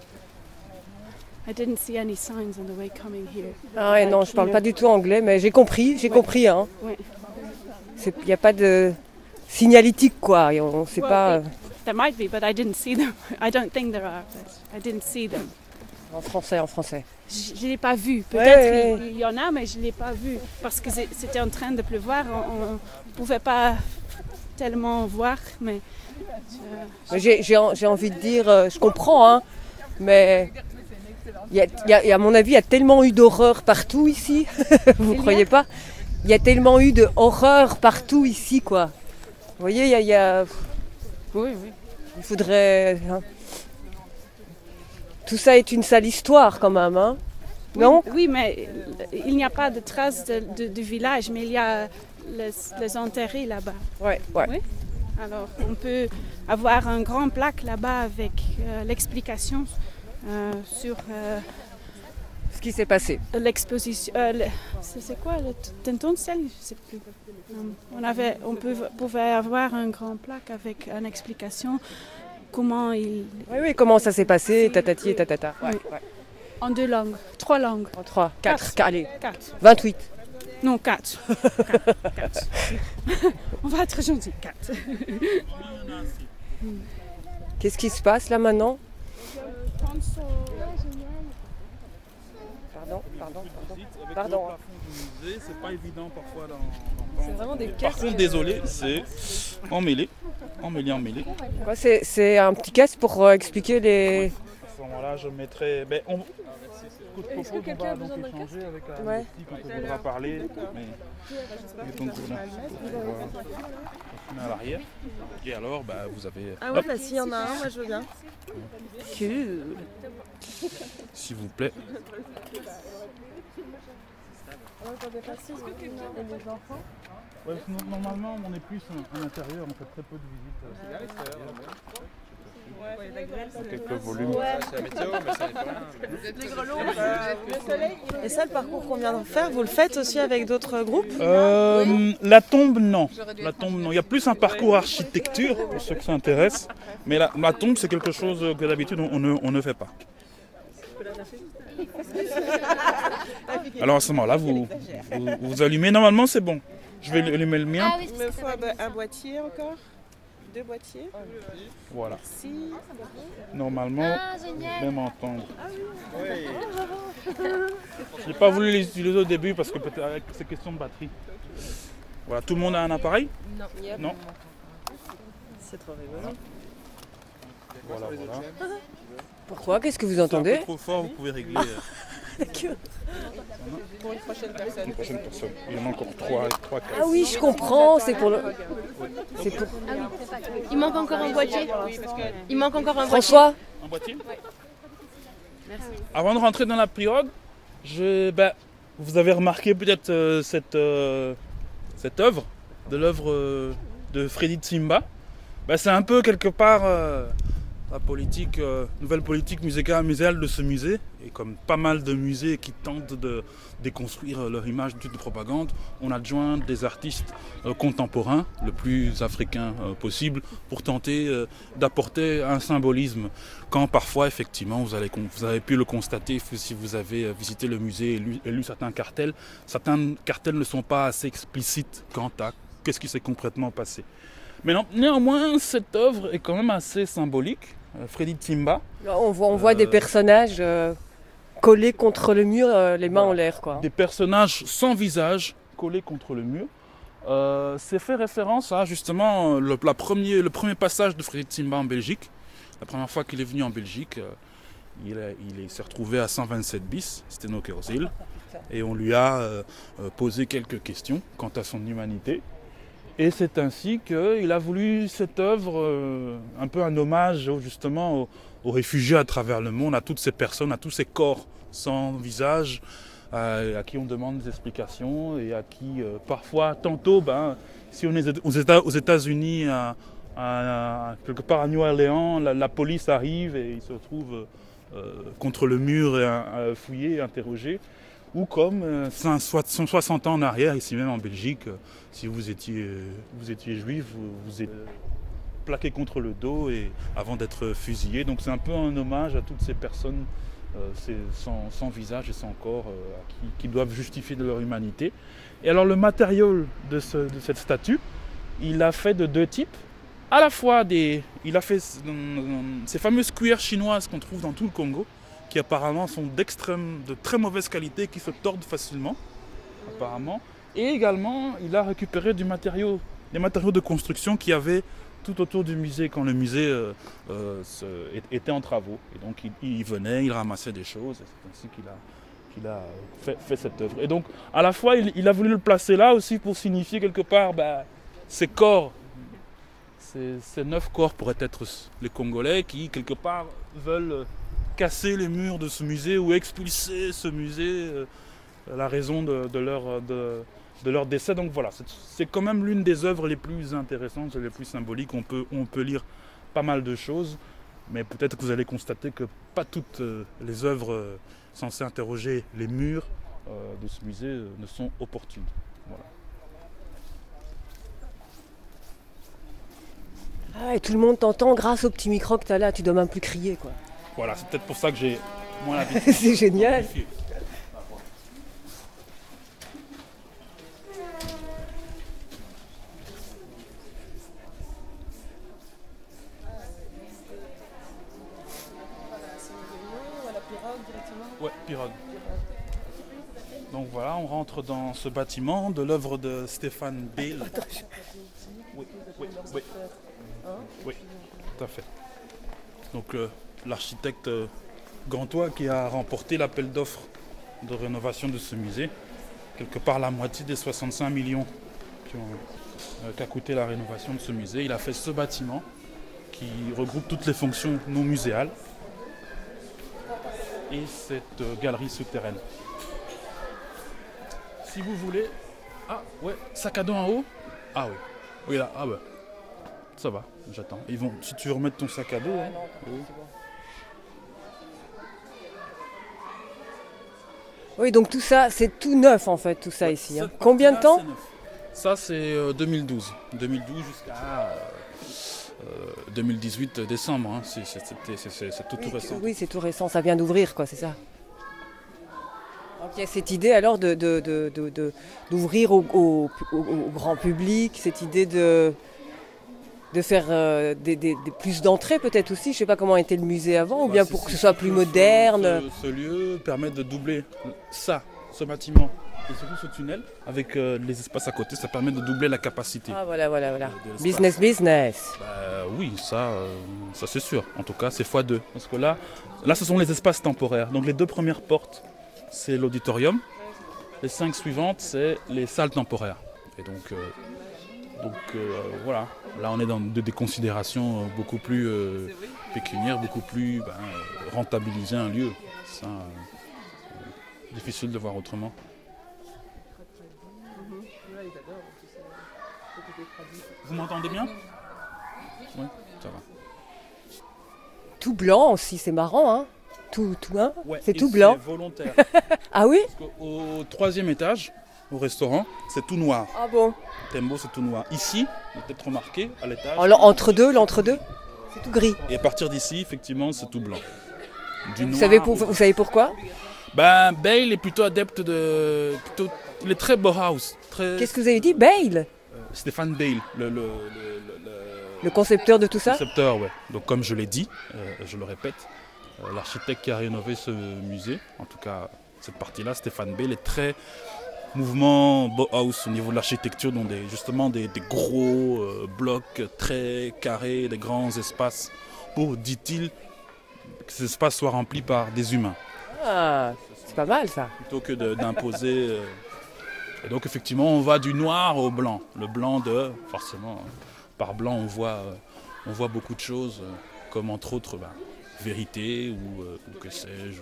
I didn't see any signs on the way coming here. Ah ouais, non, je parle pas du tout anglais, mais j'ai compris, hein. Oui. Il n'y a pas de signalétique, quoi. On sait pas. There might be, but I didn't see them. I don't think there are, but I didn't see them. En français. Je l'ai pas vu. Peut-être il y en a, mais je l'ai pas vu parce que c'était en train de pleuvoir. On pouvait pas tellement voir, mais. J'ai envie de dire, je comprends, hein, mais. À mon avis, il y a tellement eu d'horreur partout ici, vous ne croyez pas? Il y a tellement eu d'horreur partout ici, quoi. Vous voyez, il y a... Oui. Il faudrait... Hein. Tout ça est une sale histoire, quand même, hein. Non? Oui, mais il n'y a pas de traces de village, mais il y a les enterrés là-bas. Ouais. Oui. Alors, on peut avoir un grand plaque là-bas avec l'explication sur ce qui s'est passé. L'exposition. C'est quoi le Tentoonstelling? Je ne sais plus. On pouvait avoir un grand plaque avec une explication comment il. Oui, comment ça s'est passé, tatati et tatata. Oui. En 2 langues, 3 langues. En 3, 4, allez. 4. 28. Non, 4. 4. On va être gentil, 4. Qu'est-ce qui se passe là maintenant? Pardon. C'est pas évident parfois C'est vraiment des Par contre, désolé, c'est emmêlé. Quoi, c'est un petit casque pour expliquer les... À ce moment-là, je mettrai... Est-ce que quelqu'un a besoin d'un casque? Avec quand on voudra parler. Donc, on est à l'arrière. Et alors, vous avez... Ah ouais, s'il y en a un, moi je veux bien. Cool. S'il vous plaît. Ouais, normalement, on est plus en intérieur, on fait très peu de visites. Quelques volumes. C'est la météo, mais ça n'est pas rien. Les grelots, le soleil. Et ça, le parcours qu'on vient de faire, vous le faites aussi avec d'autres groupes? La tombe, non. Il y a plus un parcours architecture, pour ceux que ça intéresse. Mais la tombe, c'est quelque chose que d'habitude, on ne fait pas. Alors à ce moment-là, vous allumez. Normalement, c'est bon. Je vais allumer le mien. Il me faut un boîtier encore. 2 boîtiers. Voilà. Merci. Normalement, vous devez m'entendre. Je n'ai pas voulu les utiliser au début parce que peut-être avec ces questions de batterie. Voilà, tout le monde a un appareil? Non. C'est trop rigolo. Voilà. Pourquoi? Qu'est-ce que vous entendez? C'est un peu trop fort, vous pouvez régler. Pour une prochaine personne. Il y en a encore 3, 4. Ah oui, je comprends, c'est pour le... Il manque encore un boîtier. François? Un boîtier? Merci. Avant de rentrer dans la pirogue, vous avez remarqué peut-être cette œuvre, de Freddy Tsimba. C'est un peu quelque part la nouvelle politique muséale de ce musée. Et comme pas mal de musées qui tentent de déconstruire leur image de propagande, on adjoint des artistes contemporains, le plus africains possible, pour tenter d'apporter un symbolisme. Quand parfois, effectivement, vous avez pu le constater si vous avez visité le musée et lu certains cartels ne sont pas assez explicites quant à qu'est-ce qui s'est concrètement passé. Mais non, néanmoins, cette œuvre est quand même assez symbolique. Freddy Tsimba. On voit des personnages collés contre le mur, les mains en l'air, quoi. Des personnages sans visage collés contre le mur. C'est fait référence à justement le premier passage de Freddy Tsimba en Belgique. La première fois qu'il est venu en Belgique, il s'est retrouvé à 127 bis, Stenokerzeel, et on lui a posé quelques questions quant à son humanité. Et c'est ainsi qu'il a voulu cette œuvre, un peu un hommage justement aux réfugiés à travers le monde, à toutes ces personnes, à tous ces corps sans visage, à qui on demande des explications et à qui parfois, tantôt, si on est aux États-Unis, quelque part à New Orleans, la police arrive et il se retrouve contre le mur fouillé, interrogé. Ou comme 160 ans en arrière, ici même en Belgique, si vous étiez juif, vous êtes plaqué contre le dos avant d'être fusillé. Donc c'est un peu un hommage à toutes ces personnes sans visage et sans corps qui doivent justifier de leur humanité. Et alors le matériau de cette statue, il l'a fait de 2 types. À la fois il a fait ces fameuses cuillères chinoises qu'on trouve dans tout le Congo, qui apparemment sont de très mauvaise qualité, qui se tordent facilement, apparemment. Et également, il a récupéré des matériaux de construction qu'il y avait tout autour du musée, quand le musée était en travaux. Et donc, il venait, il ramassait des choses, et c'est ainsi qu'il a fait cette œuvre. Et donc, à la fois, il a voulu le placer là aussi pour signifier quelque part ces corps, ces 9 corps pourraient être les Congolais qui, quelque part, veulent casser les murs de ce musée ou expulser ce musée, la raison de leur décès. Donc voilà, c'est quand même l'une des œuvres les plus intéressantes et les plus symboliques. On peut lire pas mal de choses, mais peut-être que vous allez constater que pas toutes les œuvres censées interroger les murs de ce musée ne sont opportunes. Voilà. Ah, et tout le monde t'entend grâce au petit micro que tu as là, tu dois même plus crier, quoi. Voilà, c'est peut-être pour ça que j'ai moins l'habitude. C'est génial. Ouais, pirogue. Donc voilà, on rentre dans ce bâtiment de l'œuvre de Stéphane Beyle. Oui, tout à fait. Donc l'architecte gantois qui a remporté l'appel d'offres de rénovation de ce musée. Quelque part la moitié des 65 millions qu'a coûté la rénovation de ce musée. Il a fait ce bâtiment qui regroupe toutes les fonctions non muséales et cette galerie souterraine. Si vous voulez... Ah ouais, sac à dos en haut. Ah oui. Oui là, ah bah. Ça va, j'attends. Ils vont, si tu veux remettre ton sac à dos... Ah, hein, non, oui. c'est bon. Oui, donc tout ça, c'est tout neuf en fait, tout ça ici. Hein. Combien de temps? Ça c'est 2012. 2012 jusqu'à 2018 décembre. Hein. C'est tout, Oui, tout récent. Oui, c'est tout récent, ça vient d'ouvrir, quoi, c'est ça. Donc il y a cette idée alors d'ouvrir au grand public, cette idée de faire plus d'entrées peut-être aussi. Je ne sais pas comment était le musée avant, ou bien pour que ce soit plus moderne. Ce lieu permet de doubler ce bâtiment et surtout ce tunnel avec les espaces à côté. Ça permet de doubler la capacité. Ah voilà. Business. Oui, ça c'est sûr. En tout cas, c'est x2. Parce que là, ce sont les espaces temporaires. Donc les 2 premières portes, c'est l'auditorium. Les 5 suivantes, c'est les salles temporaires. Et donc voilà, là on est dans des considérations beaucoup plus pécuniaires, beaucoup plus rentabiliser un lieu. Ça, difficile de voir autrement. Vous m'entendez bien? Oui, ça va. Tout blanc aussi, c'est marrant, hein? Tout hein? Ouais, c'est tout blanc. C'est volontaire. Ah oui? Parce qu'au 3e étage, au restaurant, c'est tout noir. Ah bon? Tembo, c'est tout noir. Ici, vous avez peut-être remarqué, à l'étage... L'entre-deux, c'est tout gris. Et à partir d'ici, effectivement, c'est tout blanc. Vous savez pourquoi? Beyle est plutôt adepte de... il est très Bauhaus. Qu'est-ce que vous avez dit? Beyle? Stéphane Beyle, le concepteur de tout ça? Le concepteur, ouais. Donc comme je l'ai dit, je le répète, l'architecte qui a rénové ce musée, en tout cas cette partie-là, Stéphane Beyle, est très mouvement Bauhaus au niveau de l'architecture, donc justement des gros blocs très carrés, des grands espaces, pour, dit-il, que ces espaces soient remplis par des humains. Ah, c'est pas mal ça. Plutôt que d'imposer... Et donc effectivement, on va du noir au blanc. Le blanc forcément, par blanc, on voit beaucoup de choses, comme entre autres vérité ou que sais-je.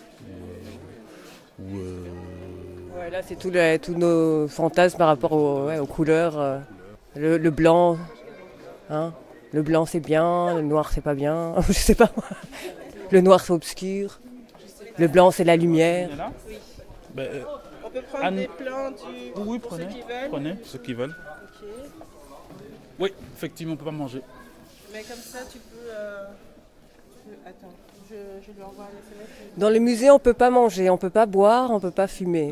Ouais, là, c'est tous nos fantasmes par rapport aux couleurs. Le blanc, hein. Le blanc c'est bien, le noir c'est pas bien. Je sais pas. Le noir c'est obscur. Le blanc c'est la lumière. On peut prendre des plans Oui, pour ceux qui veulent. Prenez ceux qui veulent. Okay. Oui, effectivement, on ne peut pas manger. Mais comme ça, tu peux... Attends, je lui envoie un SMS. Dans le musée, on ne peut pas manger, on ne peut pas boire, on ne peut pas fumer.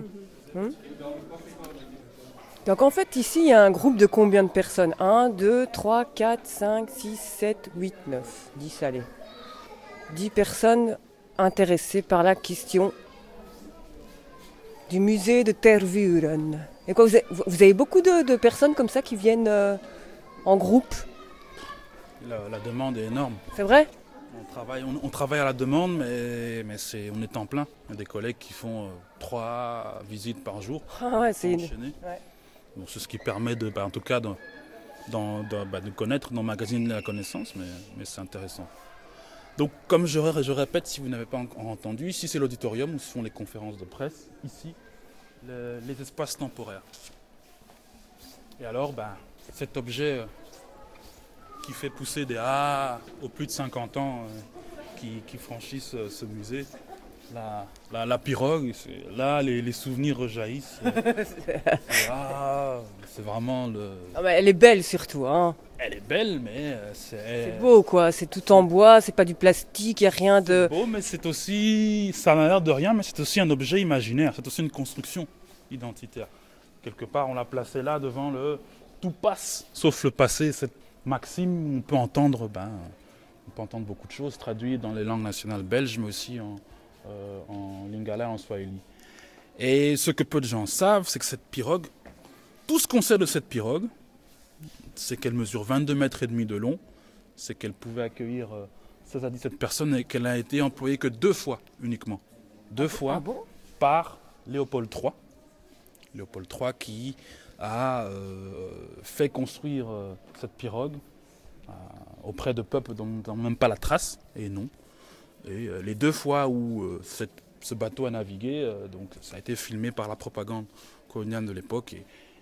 Donc en fait, ici, il y a un groupe de combien de personnes? 1, 2, 3, 4, 5, 6, 7, 8, 9. 10, allez. 10 personnes intéressées par la question du musée de Tervuren. Et quoi, vous avez beaucoup de personnes comme ça qui viennent en groupe? La demande est énorme. C'est vrai? On travaille à la demande, mais on est en plein. Il y a des collègues qui font 3 visites par jour. Ah ouais, c'est enchaîné. Ouais. Donc c'est ce qui permet en tout cas de connaître, d'emmagasiner la connaissance, mais c'est intéressant. Donc comme je répète, si vous n'avez pas encore entendu, ici c'est l'auditorium où se font les conférences de presse, ici les espaces temporaires. Et alors cet objet qui fait pousser des A aux plus de 50 ans qui franchissent ce musée, la pirogue, là les souvenirs rejaillissent. C'est vraiment le... Ah bah, elle est belle surtout, hein. Elle est belle, mais c'est beau, quoi. C'est tout en bois, c'est pas du plastique, il n'y a rien de... C'est beau, mais c'est aussi... Ça n'a l'air de rien, mais c'est aussi un objet imaginaire. C'est aussi une construction identitaire. Quelque part, on l'a placé là devant le... Tout passe, sauf le passé. Cette maxime, on peut entendre beaucoup de choses traduites dans les langues nationales belges, mais aussi en lingala, en swahili. Et ce que peu de gens savent, c'est que cette pirogue, tout ce qu'on sait de cette pirogue, c'est qu'elle mesure 22 mètres et demi de long, c'est qu'elle pouvait accueillir 16 à 17 personnes et qu'elle a été employée que 2 fois uniquement. 2 fois par Léopold III. Léopold III qui a fait construire cette pirogue auprès de peuples dont on n'a même pas la trace, et non. Et les 2 fois où ce bateau a navigué, donc ça a été filmé par la propagande coloniale de l'époque,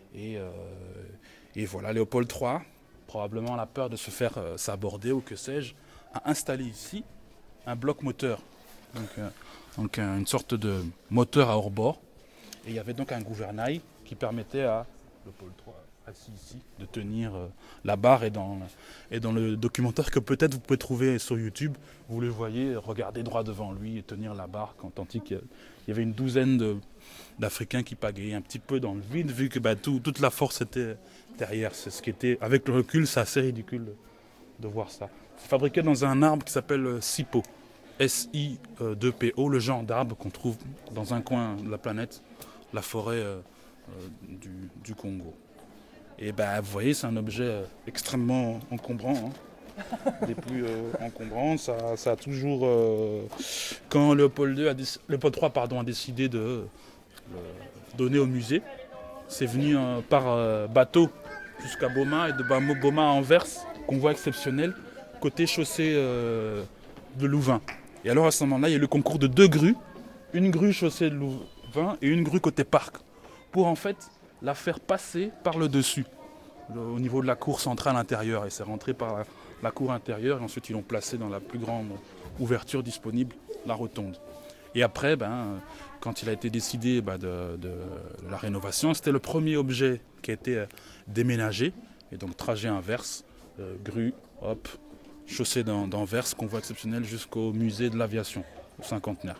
et voilà, Léopold III, probablement la peur de se faire s'aborder ou que sais-je, a installé ici un bloc moteur, donc une sorte de moteur à hors-bord. Et il y avait donc un gouvernail qui permettait à Léopold III, assis ici, de tenir la barre. Et dans le documentaire que peut-être vous pouvez trouver sur YouTube, vous le voyez regarder droit devant lui et tenir la barre. Tandis qu'il y avait une douzaine d'Africains qui pagayaient un petit peu dans le vide, vu que toute la force était derrière. C'est ce qui était, avec le recul, c'est assez ridicule de voir ça. C'est fabriqué dans un arbre qui s'appelle Sipo, S-I-2-P-O, le genre d'arbre qu'on trouve dans un coin de la planète, la forêt du Congo. Et vous voyez, c'est un objet extrêmement encombrant, hein. Des plus encombrants. Ça a toujours... quand Léopold III a décidé de le donner au musée, c'est venu par bateau jusqu'à Boma, et de Boma à Anvers, convoi exceptionnel, côté chaussée de Louvain. Et alors à ce moment-là, il y a eu le concours de 2 grues, une grue chaussée de Louvain et une grue côté parc, pour en fait la faire passer par le dessus, au niveau de la cour centrale intérieure. Et c'est rentré par la cour intérieure, et ensuite ils l'ont placé dans la plus grande ouverture disponible, la rotonde. Et après, quand il a été décidé de la rénovation, c'était le premier objet qui a été déménagé, et donc trajet inverse, grue, hop, chaussée d'Anvers, convoi exceptionnel jusqu'au musée de l'aviation, au cinquantenaire.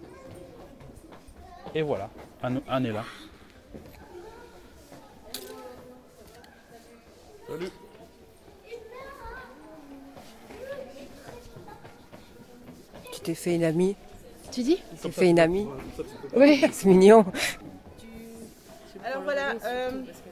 Et voilà, Anne est là. Salut. Tu t'es fait une amie? Tu dis? Tu t'es fait une amie? Oui. C'est mignon. Alors voilà,